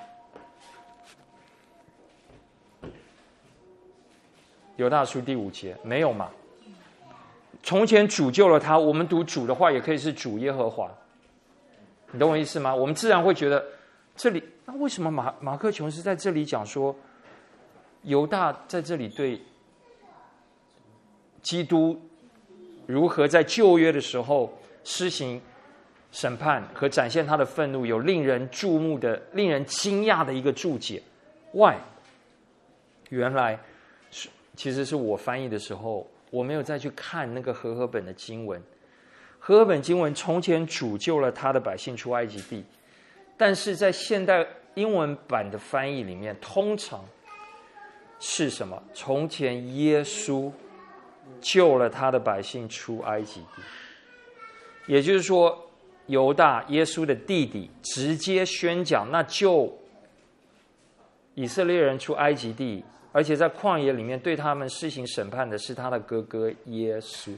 犹大书第5节没有嘛？从前主救了他，我们读主的话也可以是主耶和华，你懂我意思吗？我们自然会觉得这里，那为什么马克琼斯在这里讲说犹大在这里对基督如何在旧约的时候施行审判和展现他的愤怒，有令人注目的、令人惊讶的一个注解。Why？ 原来其实是我翻译的时候，我没有再去看那个和合本的经文。和合本经文从前主救了他的百姓出埃及地，但是在现代英文版的翻译里面，通常是什么？从前耶稣救了他的百姓出埃及地，也就是说，犹大耶稣的弟弟直接宣讲，那救以色列人出埃及地，而且在旷野里面对他们施行审判的是他的哥哥耶稣。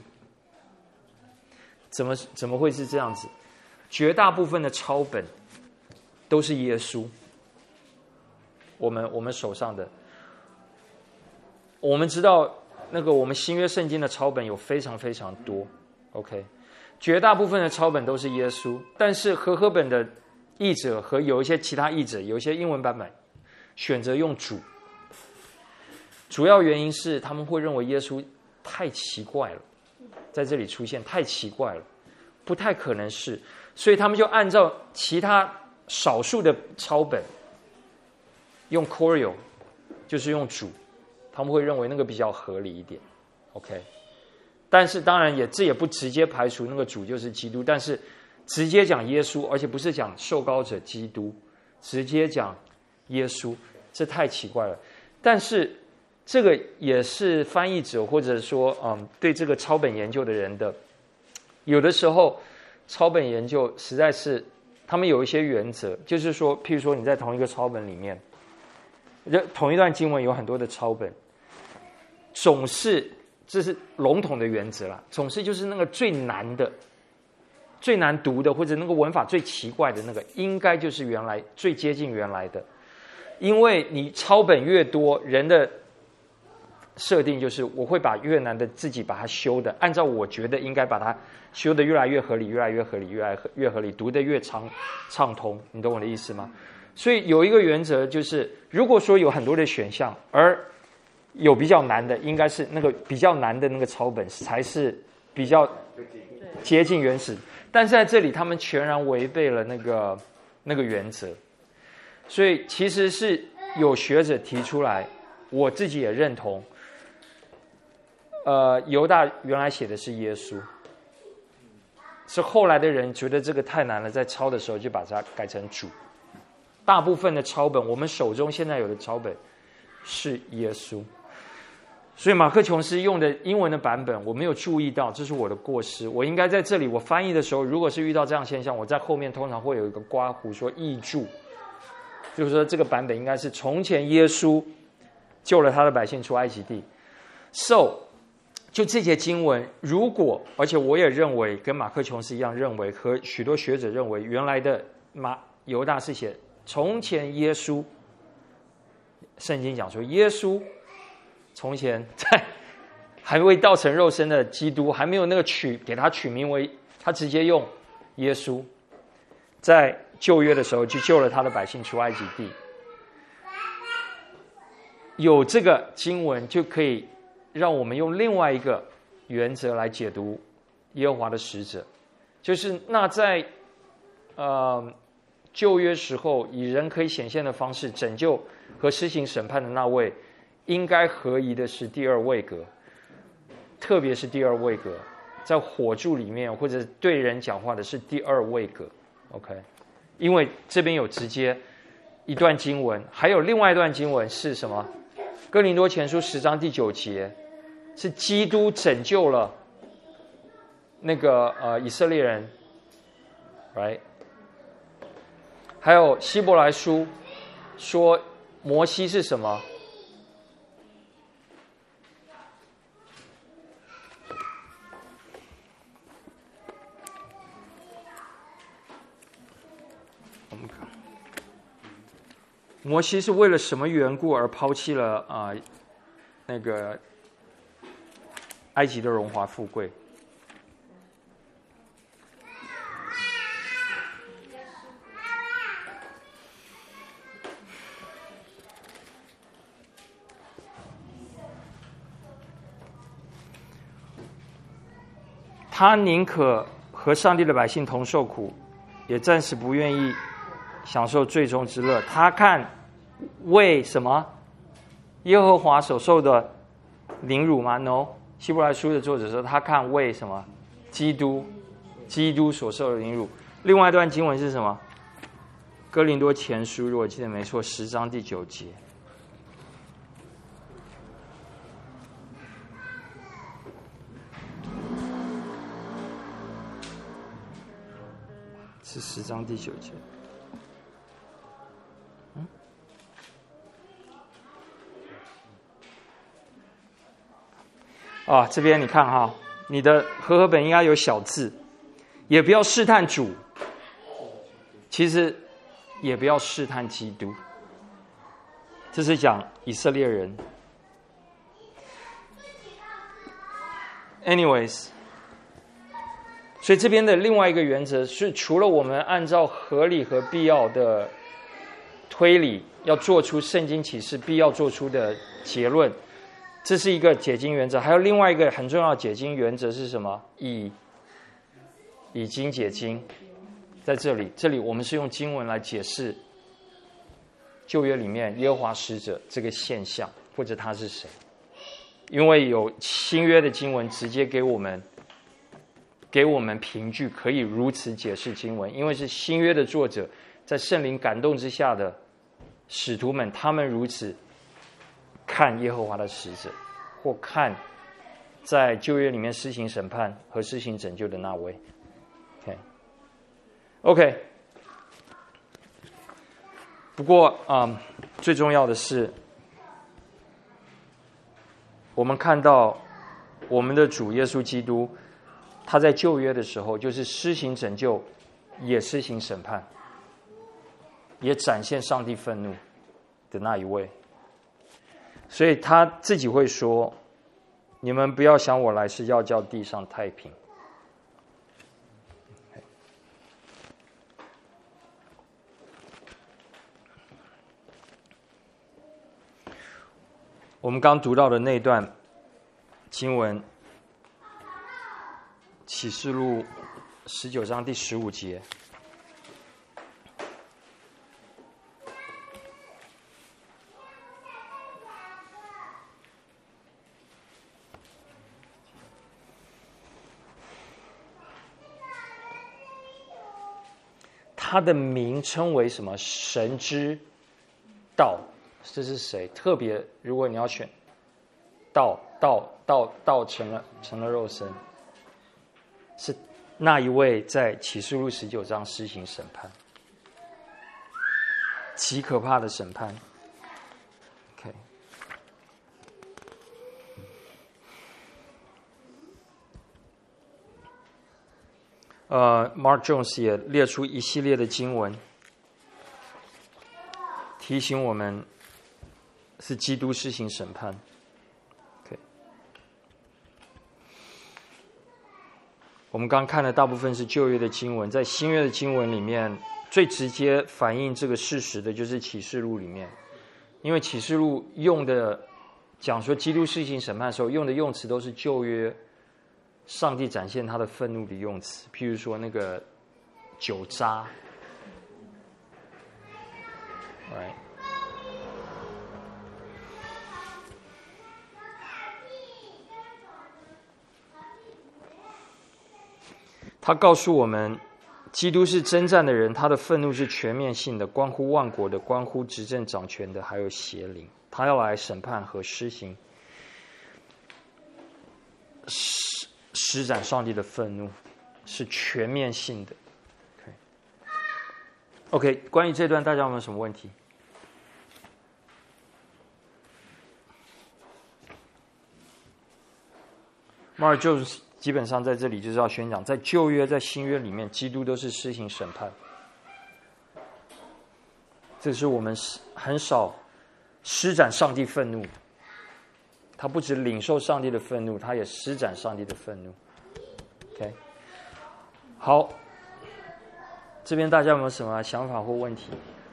怎么会是这样子？绝大部分的抄本都是耶稣。我们手上的，我们知道那个我们新约圣经的抄本有非常非常多 ，OK， 绝大部分的抄本都是耶稣，但是和合本的译者和有一些其他译者，有一些英文版本选择用主，主要原因是他们会认为耶稣太奇怪了，在这里出现太奇怪了，不太可能是，所以他们就按照其他少数的抄本用 Korio， 就是用主，他们会认为那个比较合理一点 ，OK。但是当然这也不直接排除那个主就是基督，但是直接讲耶稣，而且不是讲受膏者基督，直接讲耶稣，这太奇怪了。但是这个也是翻译者或者说对这个抄本研究的人的，有的时候抄本研究实在是他们有一些原则，就是说譬如说你在同一个抄本里面，同一段经文有很多的抄本，总是这是笼统的原则啦，总是就是那个最难的最难读的或者那个文法最奇怪的那个应该就是原来最接近原来的。因为你抄本越多，人的设定就是我会把越难的自己把它修的按照我觉得应该把它修的越来越合理，越来越合理，越来越合理，读得越畅通，你懂我的意思吗？所以有一个原则就是，如果说有很多的选项，而有比较难的，应该是那个比较难的那个抄本才是比较接近原始。但是在这里，他们全然违背了那个原则。所以其实是有学者提出来，我自己也认同。犹大原来写的是耶稣，是后来的人觉得这个太难了，在抄的时候就把它改成主。大部分的抄本，我们手中现在有的抄本是耶稣。所以马克琼斯用的英文的版本，我没有注意到，这是我的过失。我应该在这里我翻译的时候，如果是遇到这样现象，我在后面通常会有一个括弧说译注。就是说，这个版本应该是从前耶稣救了他的百姓出埃及地。So， 就这节经文，如果而且我也认为跟马克琼斯一样认为，和许多学者认为，原来的犹大是写从前耶稣。圣经讲说，耶稣从前在还未道成肉身的基督，还没有那个给他取名为，他直接用耶稣，在旧约的时候就救了他的百姓出埃及地。有这个经文就可以让我们用另外一个原则来解读耶和华的使者，就是那在旧约时候以人可以显现的方式拯救和施行审判的那位，应该合宜的是第二位格，特别是第二位格，在火柱里面或者对人讲话的是第二位格。 OK， 因为这边有直接一段经文，还有另外一段经文是什么？哥林多前书10章第9节，是基督拯救了那个以色列人 ，right？ 还有希伯来书说摩西是什么？摩西是为了什么缘故而抛弃了那个埃及的荣华富贵？他宁可和上帝的百姓同受苦，也暂时不愿意享受最终之乐。他看为什么耶和华所受的凌辱吗 ？No， 希伯来书的作者说他看为什么基督所受的凌辱。另外一段经文是什么？哥林多前书，如果记得没错，10章第9节。是10章第9节。这边你看哈，你的和合本应该有小字，也不要试探主，其实也不要试探基督，这是讲以色列人。Anyways， 所以这边的另外一个原则是，除了我们按照合理和必要的推理，要做出圣经启示必要做出的结论。这是一个解经原则，还有另外一个很重要的解经原则是什么？以经解经。在这里我们是用经文来解释旧约里面耶和华使者这个现象，或者他是谁。因为有新约的经文直接给我们凭据，可以如此解释经文，因为是新约的作者在圣灵感动之下的使徒们他们如此看耶和华的使者，或看在旧约里面施行审判和施行拯救的那位。OK， 不过最重要的是，我们看到我们的主耶稣基督，他在旧约的时候就是施行拯救，也施行审判，也展现上帝愤怒的那一位。所以他自己会说，你们不要想我来是要叫地上太平。我们刚读到的那段经文，启示录19章第15节，它的名称为什么？神之道。这是谁？特别，如果你要选道成了肉身，是那一位在启示录19章施行审判，极可怕的审判。OK， Mark Jones 也列出一系列的经文，提醒我们。是基督施行审判。Okay. 我们刚看的大部分是旧约的经文，在新约的经文里面，最直接反映这个事实的就是启示录里面，因为启示录用的讲说基督施行审判的时候用的用词都是旧约上帝展现他的愤怒的用词，譬如说那个酒渣， right？他告诉我们，基督是征战的人，他的愤怒是全面性的，关乎万国的，关乎执政掌权的，还有邪灵。他要来审判和施行，施展上帝的愤怒，是全面性的。OK， 关于这段大家有没有什么问题？Mark Jones基本上在这里就是要宣讲，在旧约、在新约里面，基督都是施行审判。这是我们很少施展上帝愤怒，他不只领受上帝的愤怒，他也施展上帝的愤怒。OK， 好，这边大家有没有什么想法或问题？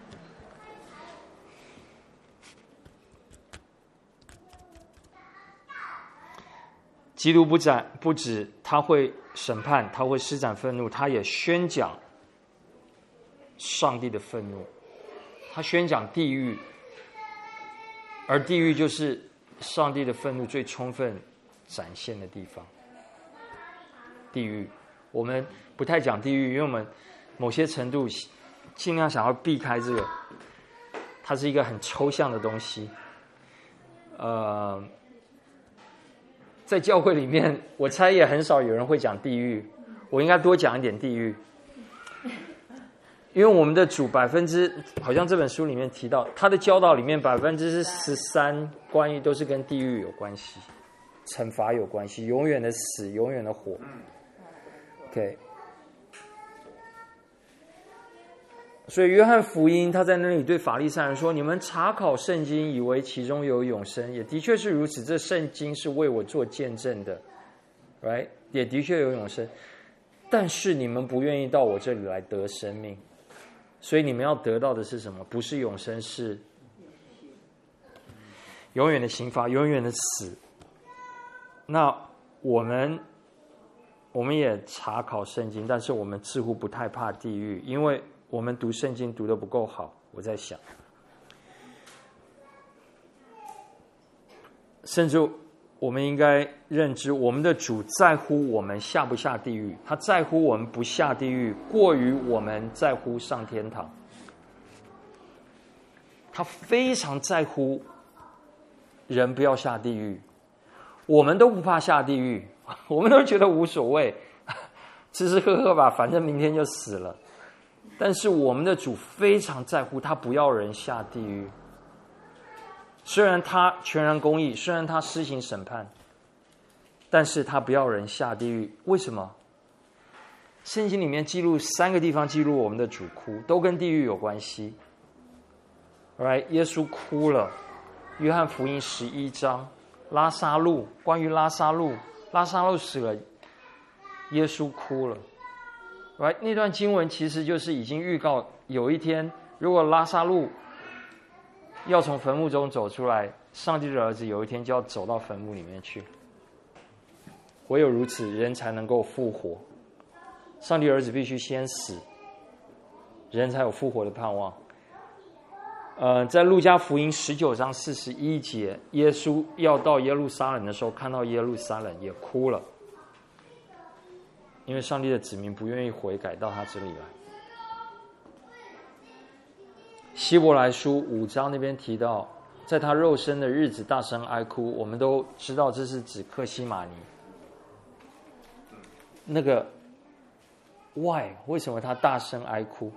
基督不止他会审判，他会施展愤怒，他也宣讲上帝的愤怒，他宣讲地狱，而地狱就是上帝的愤怒最充分展现的地方。地狱，我们不太讲地狱，因为我们某些程度尽量想要避开这个，它是一个很抽象的东西。在教会里面，我猜也很少有人会讲地狱，我应该多讲一点地狱，因为我们的主好像这本书里面提到，他的教导里面13%关于都是跟地狱有关系，惩罚有关系，永远的死，永远的火。OK， 所以约翰福音他在那里对法利赛人说：“你们查考圣经，以为其中有永生，也的确是如此。这圣经是为我做见证的 ，right？ 也的确有永生，但是你们不愿意到我这里来得生命，所以你们要得到的是什么？不是永生，是永远的刑罚，永远的死。那我们也查考圣经，但是我们似乎不太怕地狱，因为我们读圣经读得不够好。我在想，甚至我们应该认知，我们的主在乎我们下不下地狱，他在乎我们不下地狱，过于我们在乎上天堂。 他非常在乎人不要下地狱。我们都不怕下地狱，我们都觉得无所谓，吃吃喝喝吧，反正明天就死了。但是我们的主非常在乎，他不要人下地狱。虽然他全然公义，虽然他施行审判，但是他不要人下地狱。为什么？圣经里面记录3个地方记录我们的主哭，都跟地狱有关系。Right， 耶稣哭了。约翰福音11章，拉撒路，关于拉撒路死了，耶稣哭了。Right， 那段经文其实就是已经预告，有一天如果拉撒路要从坟墓中走出来，上帝的儿子有一天就要走到坟墓里面去。唯有如此，人才能够复活。上帝儿子必须先死，人才有复活的盼望。在路加福音19章41节，耶稣要到耶路撒冷的时候，看到耶路撒冷也哭了，因为上帝的子民不愿意悔改到他这里来。希伯来书5章那边提到，在他肉身的日子大声哀哭，我们都知道这是指客西马尼。那个 why 为什么他大声哀哭？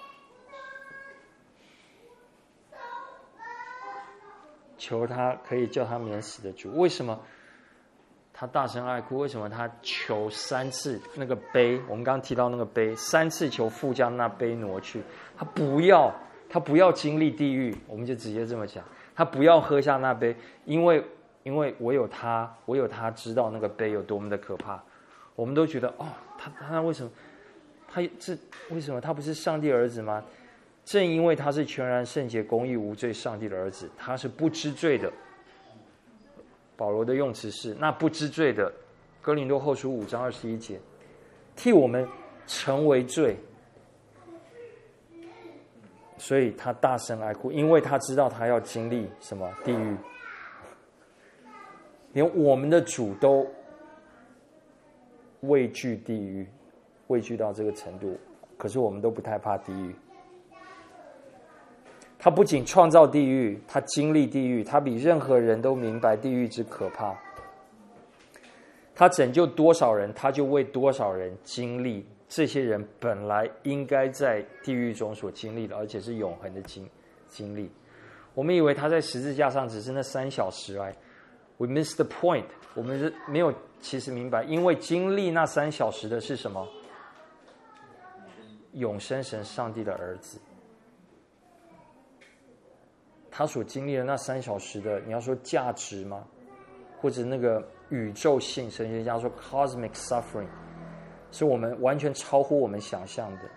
求他可以叫他免死的主。为什么他大声哀哭？为什么他求3次那个杯？我们刚刚提到那个杯，3次求父将那杯挪去。他不要经历地狱，我们就直接这么讲。他不要喝下那杯，因为唯有他知道那个杯有多么的可怕。我们都觉得他为什么？为什么他不是上帝儿子吗？正因为他是全然圣洁、公义、无罪上帝的儿子，他是不知罪的。保罗的用词是那不知罪的，哥林多后书5章21节，替我们成为罪，所以他大声哀哭，因为他知道他要经历什么地狱。连我们的主都畏惧地狱，畏惧到这个程度，可是我们都不太怕地狱。他不仅创造地狱，他经历地狱，他比任何人都明白地狱之可怕。他拯救多少人，他就为多少人经历这些人本来应该在地狱中所经历的，而且是永恒的经历。我们以为他在十字架上只是那3小时，we missed the point。我们没有其实明白，因为经历那3小时的是什么？永生神上帝的儿子。他所经历的那3小时的，你要说价值吗？或者那个宇宙性，神学家说 cosmic suffering， 是我们完全超乎我们想象的。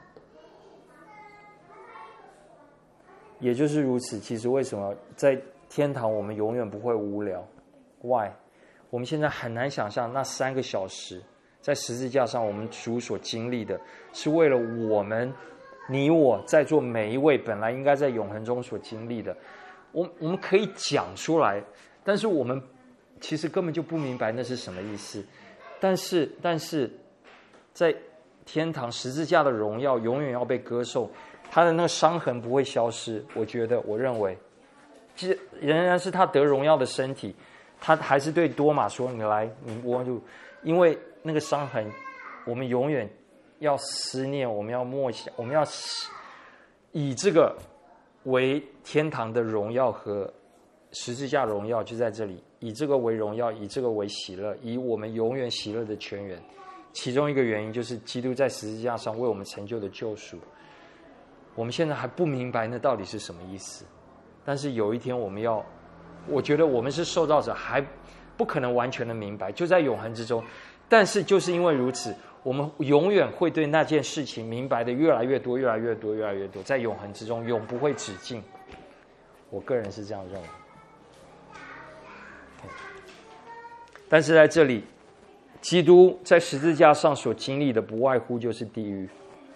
也就是如此，其实为什么在天堂我们永远不会无聊 ？Why？ 我们现在很难想象那3个小时在十字架上我们主所经历的，是为了我们你我在座每一位本来应该在永恒中所经历的。我们可以讲出来，但是我们其实根本就不明白那是什么意思。但是在天堂十字架的荣耀永远要被歌颂，他的那个伤痕不会消失。我认为仍然是他得荣耀的身体。他还是对多马说：“你来，你握住，因为那个伤痕，我们永远要思念，我们要默想，我们要以这个为天堂的荣耀和十字架荣耀，就在这里，以这个为荣耀，以这个为喜乐，以我们永远喜乐的泉源。其中一个原因就是基督在十字架上为我们成就的救赎。我们现在还不明白那到底是什么意思，但是有一天我觉得我们是受造者，还不可能完全的明白，就在永恒之中。但是就是因为如此，我们永远会对那件事情明白的越来越多，越来越多，越来越多，在永恒之中永不会止境。我个人是这样认为。但是在这里，基督在十字架上所经历的，不外乎就是地狱。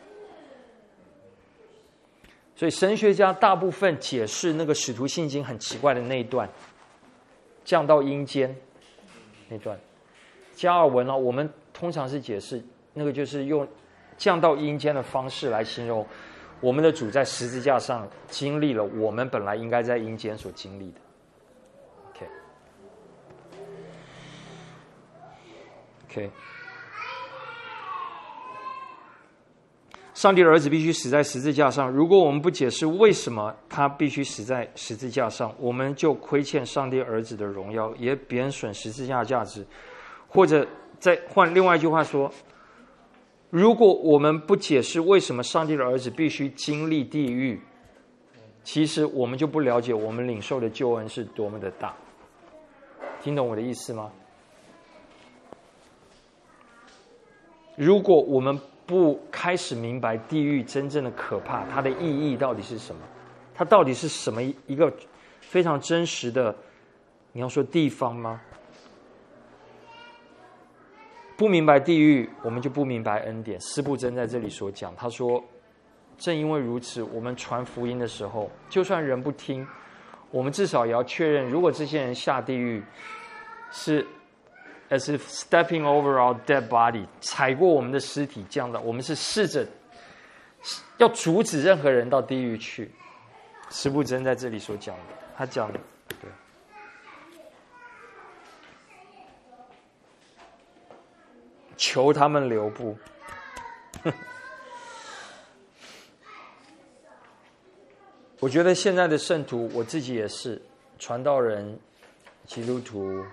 所以神学家大部分解释那个使徒信经很奇怪的那一段，降到阴间那段，加尔文我们通常是解释那个就是用降到阴间的方式来形容我们的主在十字架上经历了我们本来应该在阴间所经历的。OK， 上帝的儿子必须死在十字架上。如果我们不解释为什么他必须死在十字架上，我们就亏欠上帝儿子的荣耀，也贬损十字架的价值。或者再换另外一句话说，如果我们不解释为什么上帝的儿子必须经历地狱，其实我们就不了解我们领受的救恩是多么的大。听懂我的意思吗？如果我们不开始明白地狱真正的可怕，它的意义到底是什么，它到底是什么一个非常真实的，你要说地方吗？不明白地狱，我们就不明白恩典。司布真在这里所讲，他说正因为如此，我们传福音的时候，就算人不听，我们至少也要确认，如果这些人下地狱是 as if stepping over our dead body， 踩过我们的尸体这样的，我们是试着要阻止任何人到地狱去。司布真在这里所讲的，他讲的对。求他们留步。我觉得现在的圣徒，我自己也是传道人、基督徒，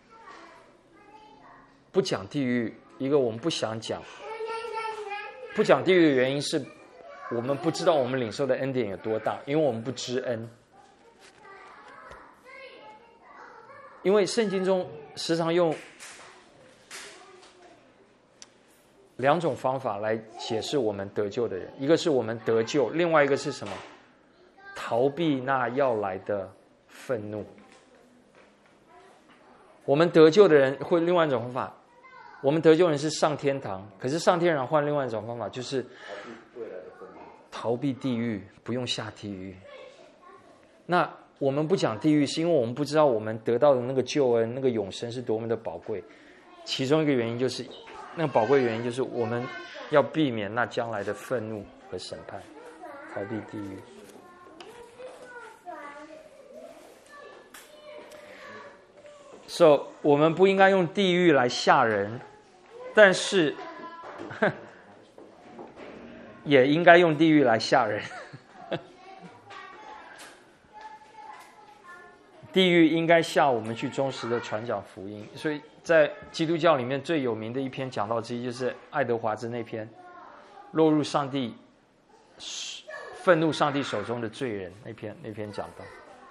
不讲地狱。一个我们不想讲，不讲地狱的原因是我们不知道我们领受的恩典有多大，因为我们不知恩。因为圣经中时常用两种方法来解释我们得救的人，一个是我们得救，另外一个是什么？逃避那要来的愤怒。我们得救的人会另外一种方法，我们得救人是上天堂，可是上天堂换另外一种方法，就是逃避地狱，不用下地狱。那我们不讲地狱，是因为我们不知道我们得到的那个救恩、那个永生是多么的宝贵。其中一个原因就是，那个宝贵原因就是我们要避免那将来的愤怒和审判，逃避地狱。So， 我们不应该用地狱来吓人，但是也应该用地狱来吓人。地狱应该吓我们去忠实的传讲福音。所以在基督教里面最有名的一篇讲道之一，就是爱德华兹那篇落入上帝愤怒上帝手中的罪人那篇讲道。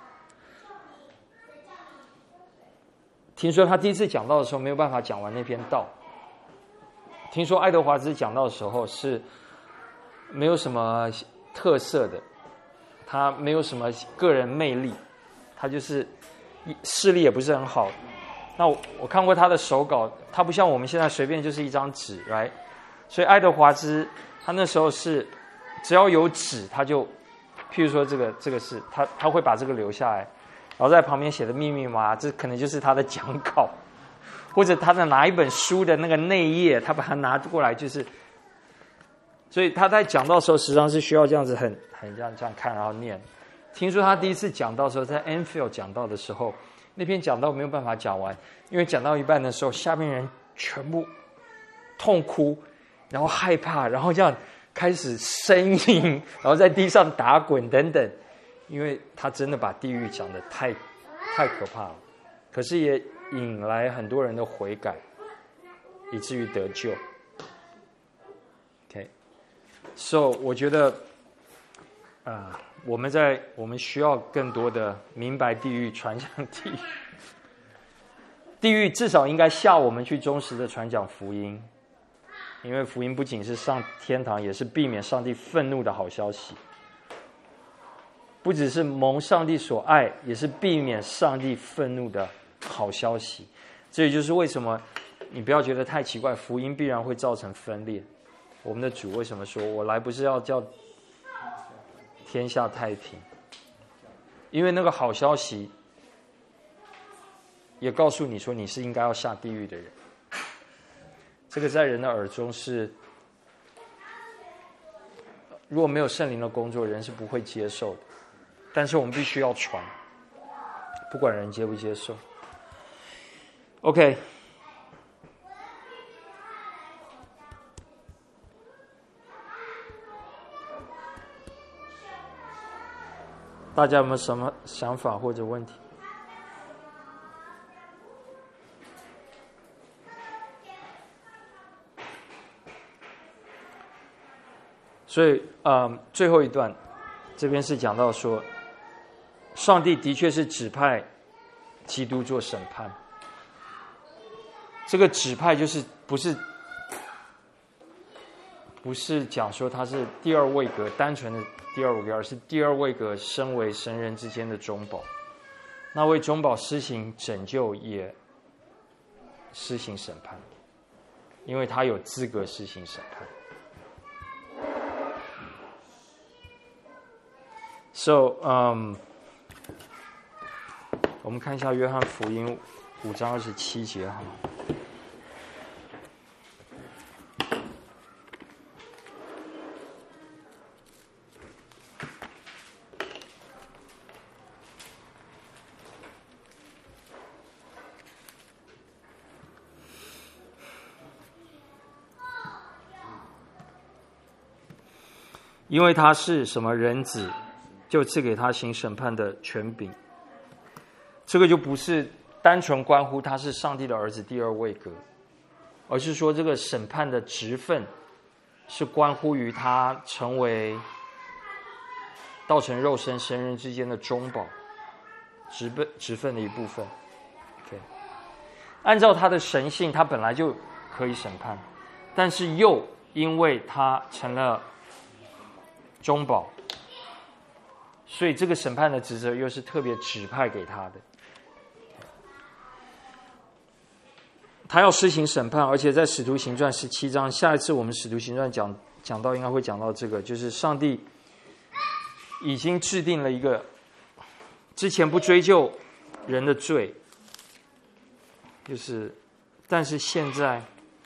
听说他第一次讲道的时候没有办法讲完那篇道。听说爱德华兹讲道的时候是没有什么特色的，他没有什么个人魅力，他就是视力也不是很好。那我看过他的手稿，他不像我们现在随便就是一张纸 ，right？ 所以爱德华兹他那时候是只要有纸，他就譬如说这个是他会把这个留下来。然后在旁边写的密密麻麻，这可能就是他的讲稿，或者他的哪一本书的那个内页，他把它拿过来，就是，所以他在讲道的时候，实际上是需要这样子很这样看，然后念。听说他第一次讲道的时候，在 Anfield 讲道的时候，那篇讲道没有办法讲完，因为讲到一半的时候，下面人全部痛哭，然后害怕，然后这样开始呻吟，然后在地上打滚等等。因为他真的把地狱讲得太可怕了，可是也引来很多人的悔改，以至于得救。OK，so 我觉得我们需要更多的明白地狱，传讲地狱。地狱至少应该吓我们去忠实的传讲福音，因为福音不仅是上天堂，也是避免上帝愤怒的好消息。不只是蒙上帝所爱，也是避免上帝愤怒的好消息。这也就是为什么你不要觉得太奇怪，福音必然会造成分裂。我们的主为什么说我来不是要叫天下太平？因为那个好消息也告诉你说你是应该要下地狱的人。这个在人的耳中是如果没有圣灵的工作，人是不会接受的。但是我们必须要传，不管人接不接受。OK。大家有没有什么想法或者问题？所以，最后一段，这边是讲到说，上帝的确是指派基督做审判。这个指派就是不是讲说他是第二位格，单纯的第二位格，而是第二位格身为神人之间的中保，那为中保施行拯救，也施行审判，因为他有资格施行审判。So， 我们看一下约翰福音5章27节哈。因为他是什么人子，就赐给他行审判的权柄。这个就不是单纯关乎他是上帝的儿子第二位格，而是说这个审判的职分是关乎于他成为道成肉身神人之间的中保职分的一部分。Okay. 按照他的神性，他本来就可以审判，但是又因为他成了中保，所以这个审判的职责又是特别指派给他的。他要施行审判，而且在使徒行传17章，下一次我们使徒行传讲到应该会讲到这个，就是上帝已经制定了一个之前不追究人的罪，就是但是现在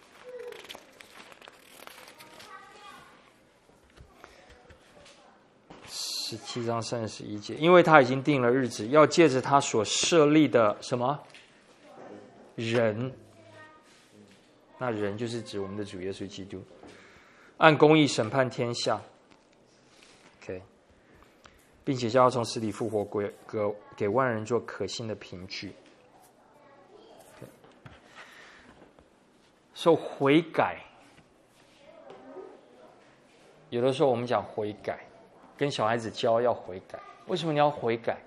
17章31节，因为他已经定了日子，要借着他所设立的什么人，那人就是指我们的主耶稣基督，按公义审判天下。OK， 并且叫他从死里复活，给万人做可信的凭据。受悔改，有的时候我们讲悔改，跟小孩子教要悔改。为什么你要悔改？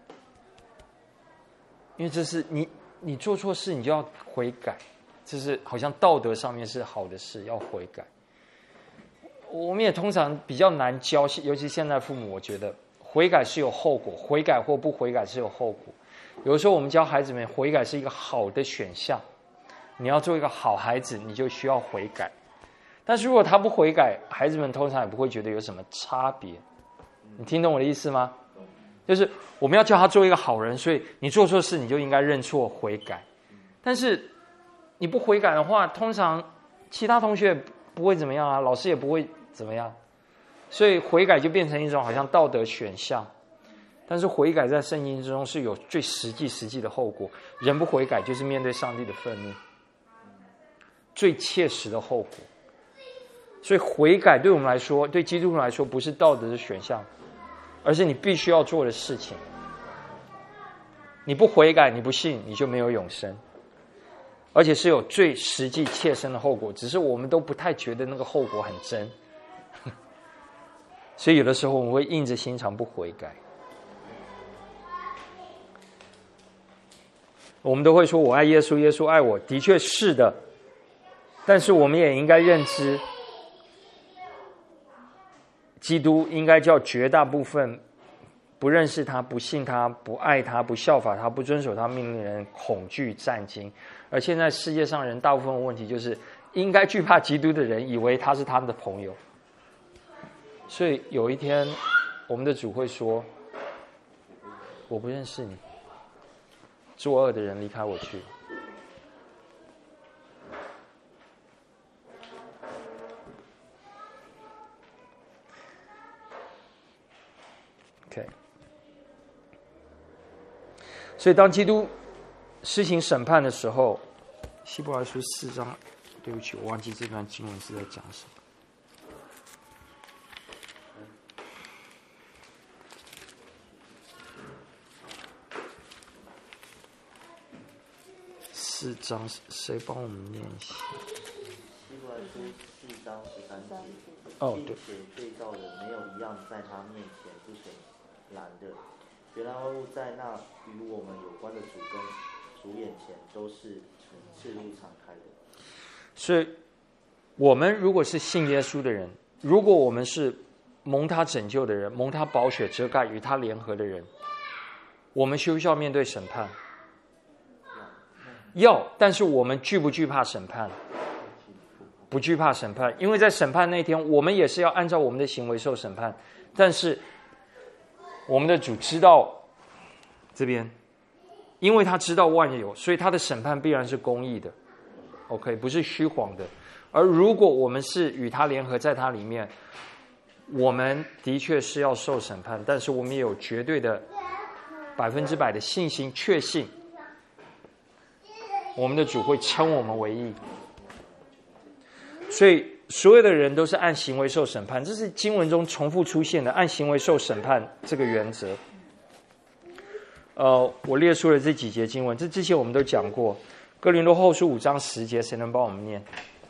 因为这是你做错事，你就要悔改，这是好像道德上面是好的事，要悔改。我们也通常比较难教，尤其现在父母，我觉得悔改是有后果，悔改或不悔改是有后果。有的时候我们教孩子们，悔改是一个好的选项，你要做一个好孩子，你就需要悔改。但是如果他不悔改，孩子们通常也不会觉得有什么差别。你听懂我的意思吗？就是我们要教他做一个好人，所以你做错事你就应该认错悔改。但是你不悔改的话，通常其他同学不会怎么样啊，老师也不会怎么样，所以悔改就变成一种好像道德选项。但是悔改在圣经之中是有最实际的后果，人不悔改就是面对上帝的愤怒，最切实的后果。所以悔改对我们来说，对基督徒来说不是道德的选项，而是你必须要做的事情。你不悔改，你不信，你就没有永生，而且是有最实际切身的后果，只是我们都不太觉得那个后果很真。所以有的时候我们会硬着心肠不悔改。我们都会说我爱耶稣，耶稣爱我，的确是的，但是我们也应该认知，基督应该叫绝大部分不认识他、不信他、不爱他、不效法他、不遵守他命令的人恐惧战惊。而现在世界上人大部分的问题就是，应该惧怕基督的人以为他是他们的朋友。所以有一天我们的主会说，我不认识你，作恶的人离开我去。 OK， 所以当基督施行审判的时候，希伯来书4章，对不起，我忘记这段经文是在讲什么。4章，谁帮我们念一下？ 希伯来书4章13节。 哦，对。 并且被造的没有一样在他面前不显然的，原来万物在那与我们有关的主跟主眼前都是赤露敞开的。 所以，我们如果是信耶稣的人，如果我们是蒙他拯救的人，蒙他宝血遮盖与他联合的人，我们需不需要面对审判？要，但是我们惧不惧怕审判？不惧怕审判，因为在审判那天，我们也是要按照我们的行为受审判。但是，我们的主知道这边，因为他知道万有，所以他的审判必然是公义的。OK， 不是虚谎的。而如果我们是与他联合在他里面，我们的确是要受审判，但是我们也有绝对的100%的信心，确信我们的主会称我们为义。所以所有的人都是按行为受审判，这是经文中重复出现的按行为受审判这个原则。我列出了这几节经文，这之前我们都讲过。哥林多后书5章10节，谁能帮我们念？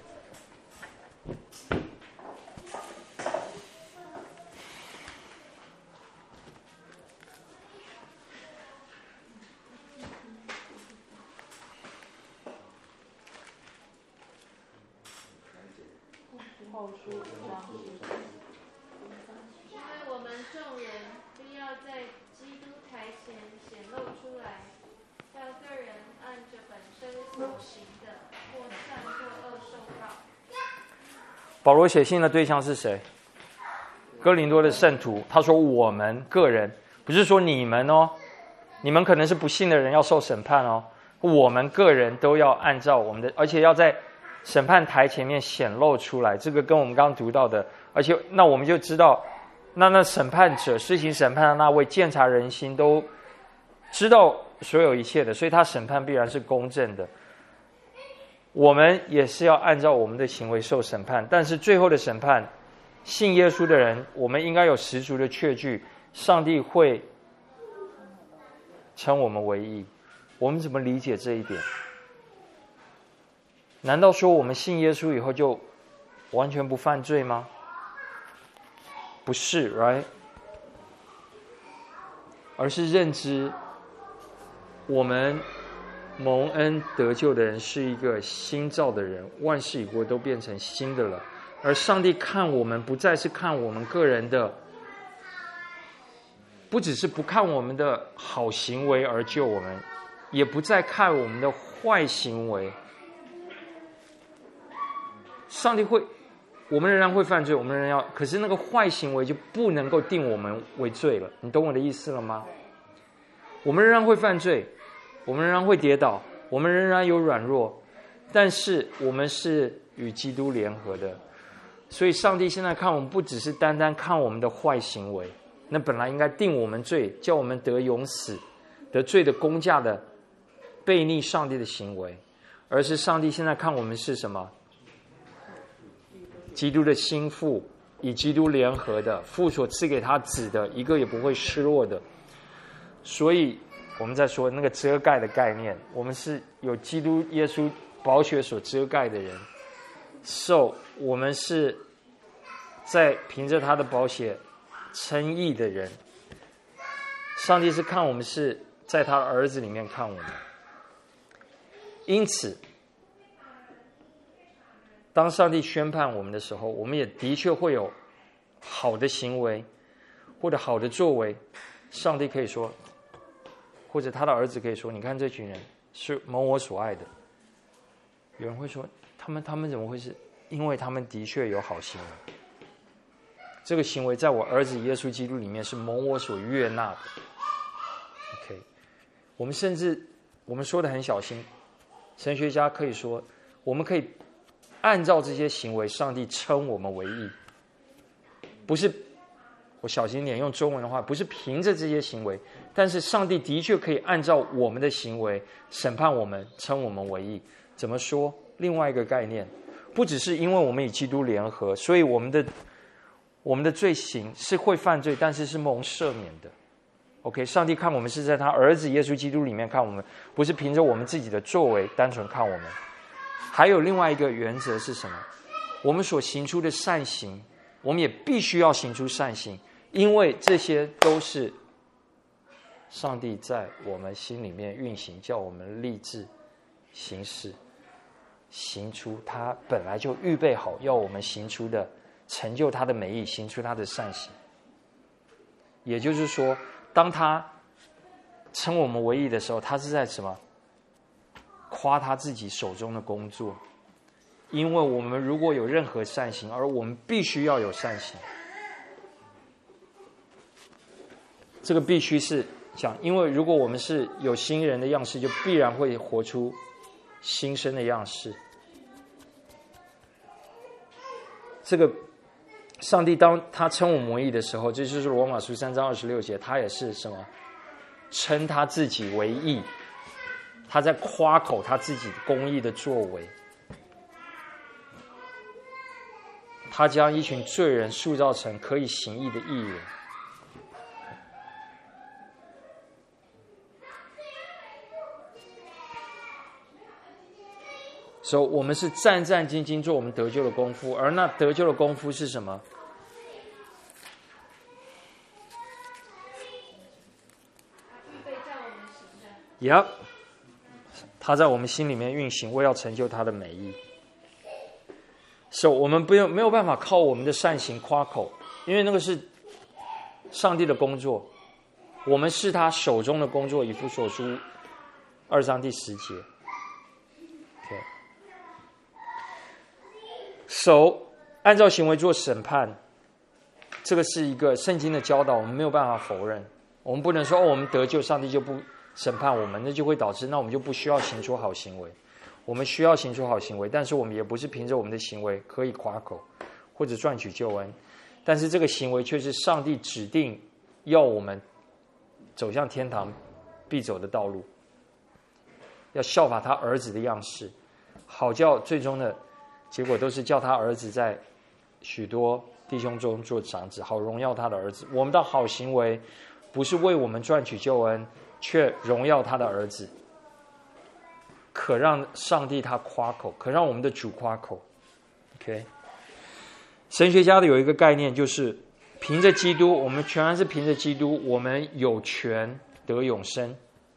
后书5章10节。因为我们众人必要在基督台前显露出来，叫个人按着本身所行的，或善或恶受报。 保罗写信的对象是谁？哥林多的圣徒。他说我们个人，不是说你们哦，你们可能是不信的人要受审判哦。我们个人都要按照我们的，而且要在审判台前面显露出来。这个跟我们刚刚读到的，而且那我们就知道，那审判者施行审判的那位鉴察人心，都知道所有一切的，所以他审判必然是公正的。我们也是要按照我们的行为受审判，但是最后的审判，信耶稣的人，我们应该有十足的确据，上帝会称我们为义。我们怎么理解这一点？难道说我们信耶稣以后就完全不犯罪吗？不是 ，right？ 而是认知我们蒙恩得救的人是一个新造的人，万事已过，都变成新的了。而上帝看我们，不再是看我们个人的，不只是不看我们的好行为而救我们，也不再看我们的坏行为。上帝会，我们仍然会犯罪，我们仍然要，可是那个坏行为就不能够定我们为罪了。你懂我的意思了吗？我们仍然会犯罪，我们仍然会跌倒，我们仍然有软弱，但是我们是与基督联合的。所以上帝现在看我们，不只是单单看我们的坏行为，那本来应该定我们罪，叫我们得永死，得罪的公价的悖逆上帝的行为，而是上帝现在看我们是什么？基督的心腹，以基督联合的，父所赐给他子的，一个也不会失落的。所以我们在说那个遮盖的概念，我们是有基督耶稣宝血所遮盖的人，我们是在凭着他的宝血称义的人。上帝是看我们是在他的儿子里面看我们，因此当上帝宣判我们的时候，我们也的确会有好的行为或者好的作为。上帝可以说，或者他的儿子可以说，你看这群人是蒙我所爱的。有人会说，他们怎么会是？因为他们的确有好行为，这个行为在我儿子耶稣基督里面是蒙我所悦纳的。OK， 我们甚至我们说的很小心，神学家可以说，我们可以按照这些行为，上帝称我们为义，不是我小心点用中文的话，不是凭着这些行为，但是上帝的确可以按照我们的行为审判我们，称我们为义。怎么说？另外一个概念，不只是因为我们与基督联合，所以我们的罪行是会犯罪，但是是蒙赦免的。OK， 上帝看我们是在他儿子耶稣基督里面看我们，不是凭着我们自己的作为单纯看我们。还有另外一个原则是什么？我们所行出的善行，我们也必须要行出善行，因为这些都是上帝在我们心里面运行，叫我们立志行事，行出他本来就预备好要我们行出的，成就他的美意，行出他的善行。也就是说，当他称我们为义的时候，他是在什么？夸他自己手中的工作。因为我们如果有任何善行，而我们必须要有善行，这个必须是讲，因为如果我们是有新人的样式，就必然会活出新生的样式。这个上帝当他称我们为义的时候，这就是罗马书3章26节，他也是什么？称他自己为义，他在夸口他自己公义的作为。他将一群罪人塑造成可以行义的义人。所以我们是战战兢兢做我们得救的功夫，而那得救的功夫是什么？他在我们心里面运行，为要成就他的美意。我们没有办法靠我们的善行夸口，因为那个是上帝的工作，我们是他手中的工作。以弗所书2章第10节。按照行为做审判，这个是一个圣经的教导，我们没有办法否认。我们不能说我们得救，上帝就不审判我们，那就会导致我们就不需要行出好行为。我们需要行出好行为，但是我们也不是凭着我们的行为可以夸口或者赚取救恩，但是这个行为却是上帝指定要我们走向天堂必走的道路，要效法他儿子的样式，好叫最终的结果都是叫他儿子在许多弟兄中做长子，好荣耀他的儿子。我们的好行为不是为我们赚取救恩，却荣耀他的儿子，可让上帝他夸口，可让我们的主夸口。OK， 神学家的有一个概念，就是凭着基督，我们全然是凭着基督，我们有权得永生。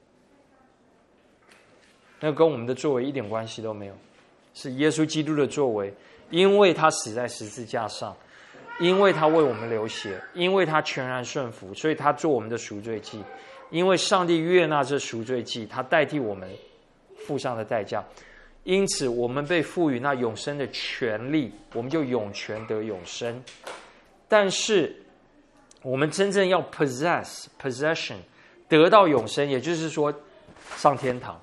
那跟我们的作为一点关系都没有，是耶稣基督的作为，因为他死在十字架上，因为他为我们流血，因为他全然顺服，所以他做我们的赎罪祭。因为上帝悦纳这赎罪祭，他代替我们付上的代价，因此我们被赋予那永生的权利，我们就永权得永生。但是我们真正要 possession 得到永生，也就是说上天堂，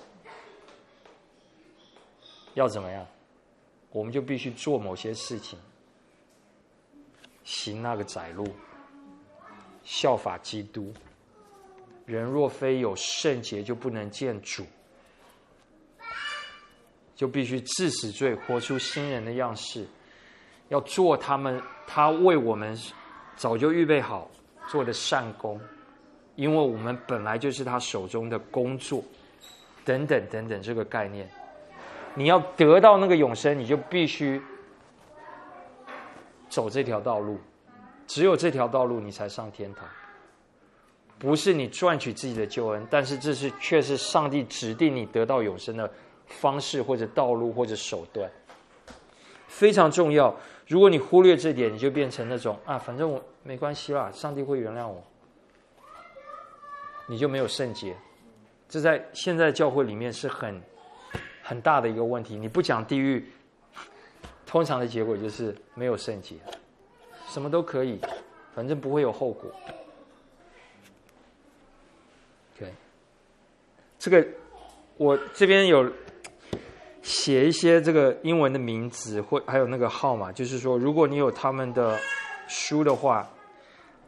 要怎么样？我们就必须做某些事情，行那个窄路，效法基督。人若非有圣洁，就不能见主，就必须治死罪，活出新人的样式，要做他为我们早就预备好做的善功，因为我们本来就是他手中的工作，等等等等，这个概念。你要得到那个永生，你就必须走这条道路，只有这条道路你才上天堂。不是你赚取自己的救恩，但是这却是上帝指定你得到永生的方式或者道路或者手段，非常重要。如果你忽略这点，你就变成那种反正我没关系啦，上帝会原谅我，你就没有圣洁。这在现在教会里面是很大的一个问题。你不讲地狱，通常的结果就是没有圣洁，什么都可以，反正不会有后果。对，这个我这边有写一些这个英文的名字，还有那个号码，就是说，如果你有他们的书的话，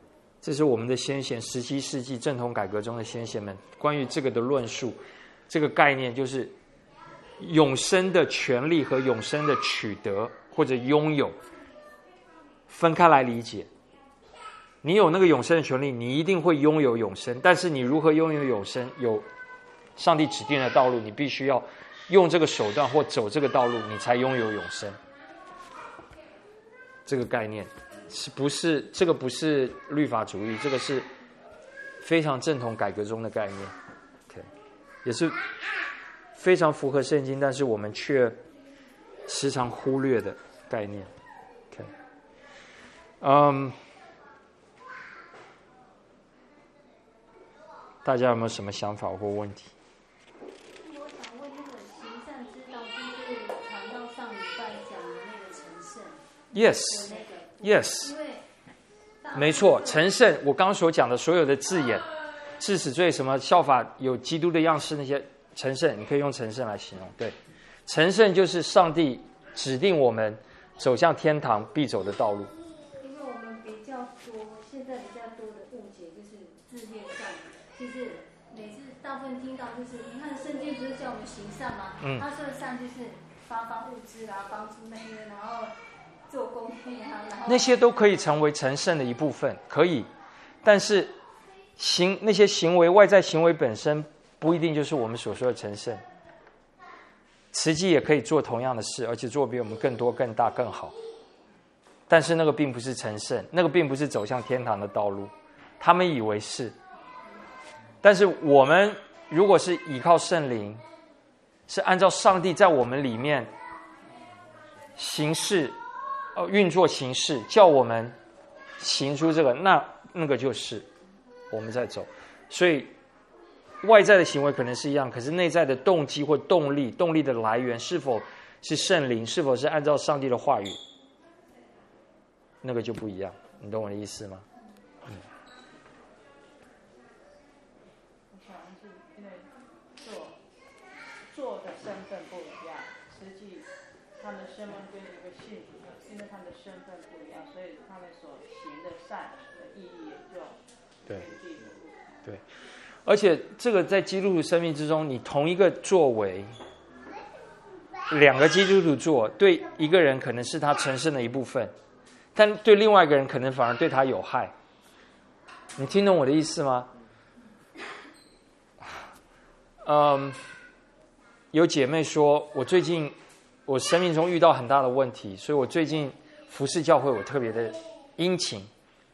这是我们的先贤17世纪正统改革中的先贤们关于这个的论述。这个概念就是永生的权利和永生的取得或者拥有分开来理解。你有那个永生的权利，你一定会拥有永生，但是你如何拥有永生，有上帝指定的道路，你必须要用这个手段或走这个道路，你才拥有永生。这个概念这个不是律法主义，这个是非常正统改革中的概念， okay， 也是非常符合圣经，但是我们却时常忽略的概念。OK， 大家有没有什么想法或问题？ 我想问那个行善之道，就是传道上礼拜讲的那个成圣。 Yes， 没错，成圣。我刚刚所讲的所有的字眼，致死罪什么效法有基督的样式，那些成圣，你可以用成圣来形容。对，成圣就是上帝指定我们走向天堂必走的道路。 因为我们现在比较多的误解就是字面上，就是每次大部分听到就是你看圣经不是叫我们行善吗？他说的善就是发放物资啊，帮助那些，然后做公益啊，然后那些都可以成为成圣的一部分，可以，但是那些行为外在行为本身不一定就是我们所说的成圣。慈济也可以做同样的事，而且做比我们更多、更大、更好。但是那个并不是成圣，那个并不是走向天堂的道路。他们以为是，但是我们如果是依靠圣灵，是按照上帝在我们里面行事、运作行事，叫我们行出这个，那个就是我们在走。所以外在的行为可能是一样，可是内在的动机或动力的来源是否是圣灵，是否是按照上帝的话语，那个就不一样。你懂我的意思吗？ 我想是因为做的身份不一样，实际他们的身份跟一个信徒，因为他们的身份不一样，所以他们所行的善的意义也就对。而且这个在基督徒生命之中，你同一个作为，两个基督徒做，对一个人可能是他成圣的一部分，但对另外一个人可能反而对他有害。你听懂我的意思吗？有姐妹说，我生命中遇到很大的问题，所以我最近服侍教会我特别的殷勤。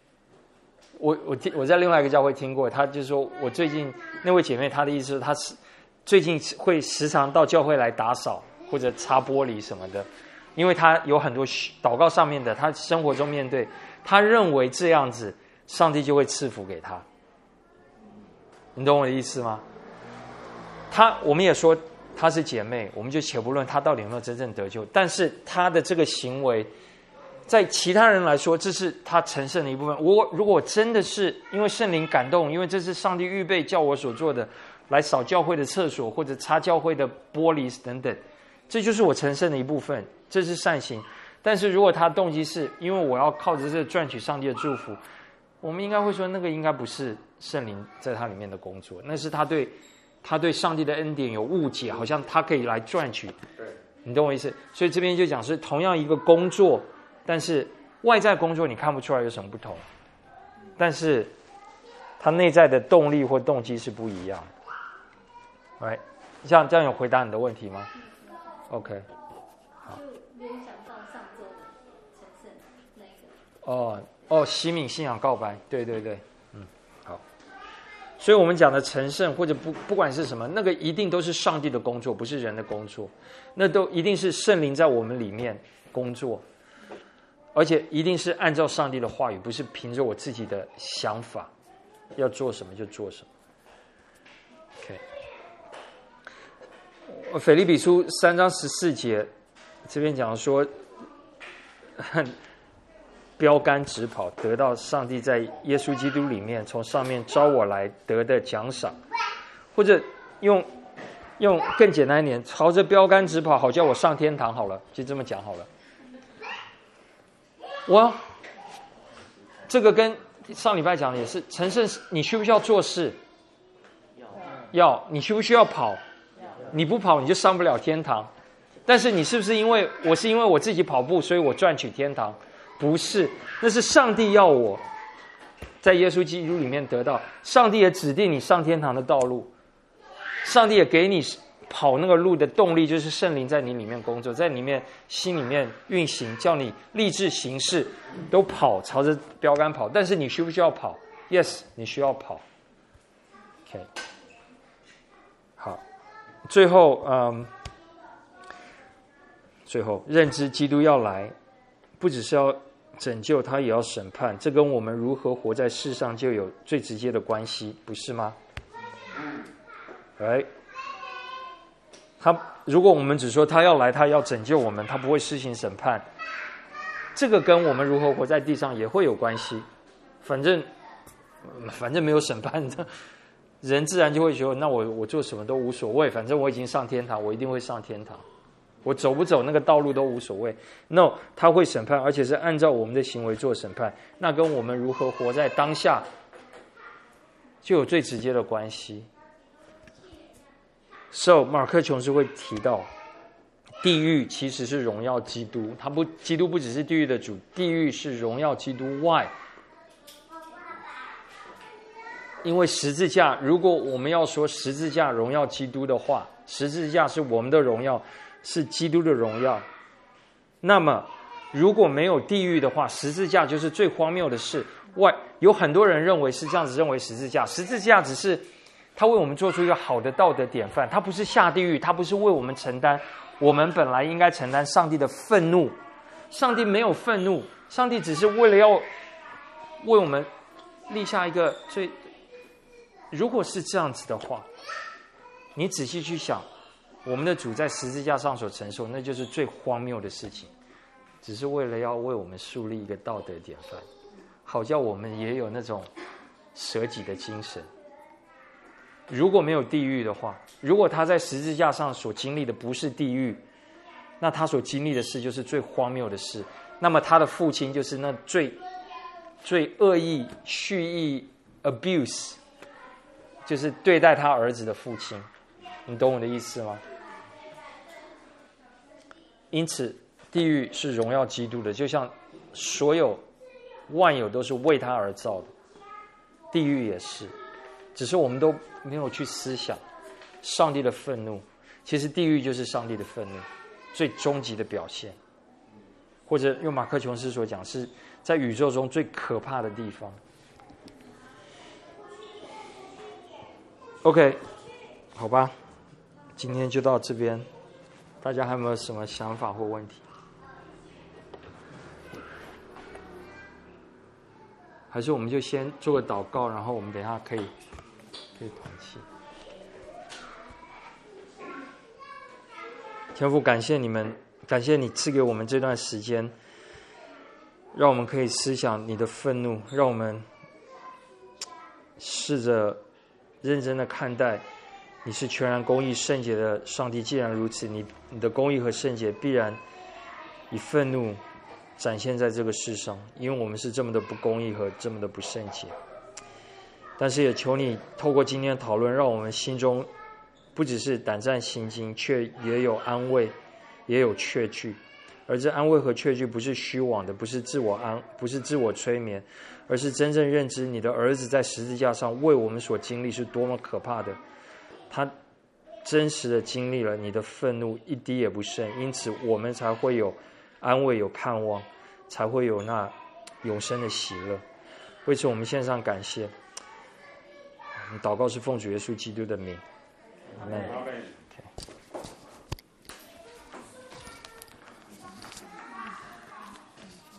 我在另外一个教会听过，他就说我最近那位姐妹，她的意思是她最近会时常到教会来打扫或者擦玻璃什么的，因为她有很多祷告上面的，她生活中面对，她认为这样子上帝就会赐福给她。你懂我的意思吗？我们也说她是姐妹，我们就且不论她到底有没有真正得救，但是她的这个行为在其他人来说，这是他成圣的一部分。如果我真的是因为圣灵感动，因为这是上帝预备叫我所做的，来扫教会的厕所或者擦教会的玻璃等等，这就是我成圣的一部分，这是善行。但是如果他动机是因为我要靠着这赚取上帝的祝福，我们应该会说那个应该不是圣灵在他里面的工作，那是他对上帝的恩典有误解，好像他可以来赚取。你懂我意思？所以这边就讲是同样一个工作，但是外在工作你看不出来有什么不同，但是他内在的动力或动机是不一样的。Right？ 这样有回答你的问题吗 ？OK。好。 就联想到上周的成圣那个。喜悯信仰告白，对，好。所以我们讲的成圣或者不管是什么，那个一定都是上帝的工作，不是人的工作，那都一定是圣灵在我们里面工作。而且一定是按照上帝的话语，不是凭着我自己的想法，要做什么就做什么。OK， 腓立比书3章14节，这边讲说，标杆直跑，得到上帝在耶稣基督里面从上面招我来得的奖赏，或者用更简单一点，朝着标杆直跑，好叫我上天堂好了，就这么讲好了。这个跟上礼拜讲的也是，成圣你需不需要做事？要。你需不需要跑？你不跑你就上不了天堂。但是你是不是因为我自己跑步，所以我赚取天堂？不是，那是上帝要我在耶稣基督里面得到。上帝也指定你上天堂的道路，上帝也给你跑那个路的动力，就是圣灵在你里面工作，在里面心里面运行，叫你立志行事，都跑，朝着标杆跑。但是你需不需要跑 ？Yes， 你需要跑。OK， 好，最后认知基督要来，不只是要拯救，他也要审判。这跟我们如何活在世上就有最直接的关系，不是吗？如果我们只说他要来，他要拯救我们，他不会施行审判，这个跟我们如何活在地上也会有关系。反正没有审判的人，自然就会觉得那我做什么都无所谓，反正我已经上天堂，我一定会上天堂，我走不走那个道路都无所谓。No， 他会审判，而且是按照我们的行为做审判，那跟我们如何活在当下就有最直接的关系。So， 马克琼斯会提到，地狱其实是荣耀基督，基督不只是地狱的主，地狱是荣耀基督。Why？ 因为十字架，如果我们要说十字架荣耀基督的话，十字架是我们的荣耀，是基督的荣耀。那么，如果没有地狱的话，十字架就是最荒谬的事。有很多人认为是这样子认为十字架只是他为我们做出一个好的道德典范，他不是下地狱，他不是为我们承担我们本来应该承担上帝的愤怒。上帝没有愤怒，上帝只是为了要为我们立下一个最。如果是这样子的话，你仔细去想，我们的主在十字架上所承受，那就是最荒谬的事情，只是为了要为我们树立一个道德典范，好叫我们也有那种舍己的精神。如果没有地狱的话，如果他在十字架上所经历的不是地狱，那他所经历的事就是最荒谬的事。那么他的父亲就是那最恶意、蓄意 abuse， 就是对待他儿子的父亲。你懂我的意思吗？因此，地狱是荣耀基督的，就像所有万有都是为他而造的，地狱也是。只是我们都没有去思想上帝的愤怒，其实地狱就是上帝的愤怒最终极的表现，或者用马克琼斯所讲，是在宇宙中最可怕的地方。OK， 好吧，今天就到这边，大家还有没有什么想法或问题？还是我们就先做个祷告，然后我们等一下可以团契。天父，感谢你们，感谢你赐给我们这段时间，让我们可以思想你的愤怒，让我们试着认真的看待你是全然公义圣洁的上帝。既然如此，你的公义和圣洁必然以愤怒展现在这个世上，因为我们是这么的不公义和这么的不圣洁。但是也求你透过今天的讨论，让我们心中不只是胆战心惊，却也有安慰，也有确据。而这安慰和确据不是虚妄的，不是自我催眠，而是真正认知你的儿子在十字架上为我们所经历是多么可怕的。他真实的经历了你的愤怒，一滴也不剩，因此我们才会有安慰，有盼望，才会有那永生的喜乐。为此我们献上感谢。祷告是奉主耶稣基督的名，阿们。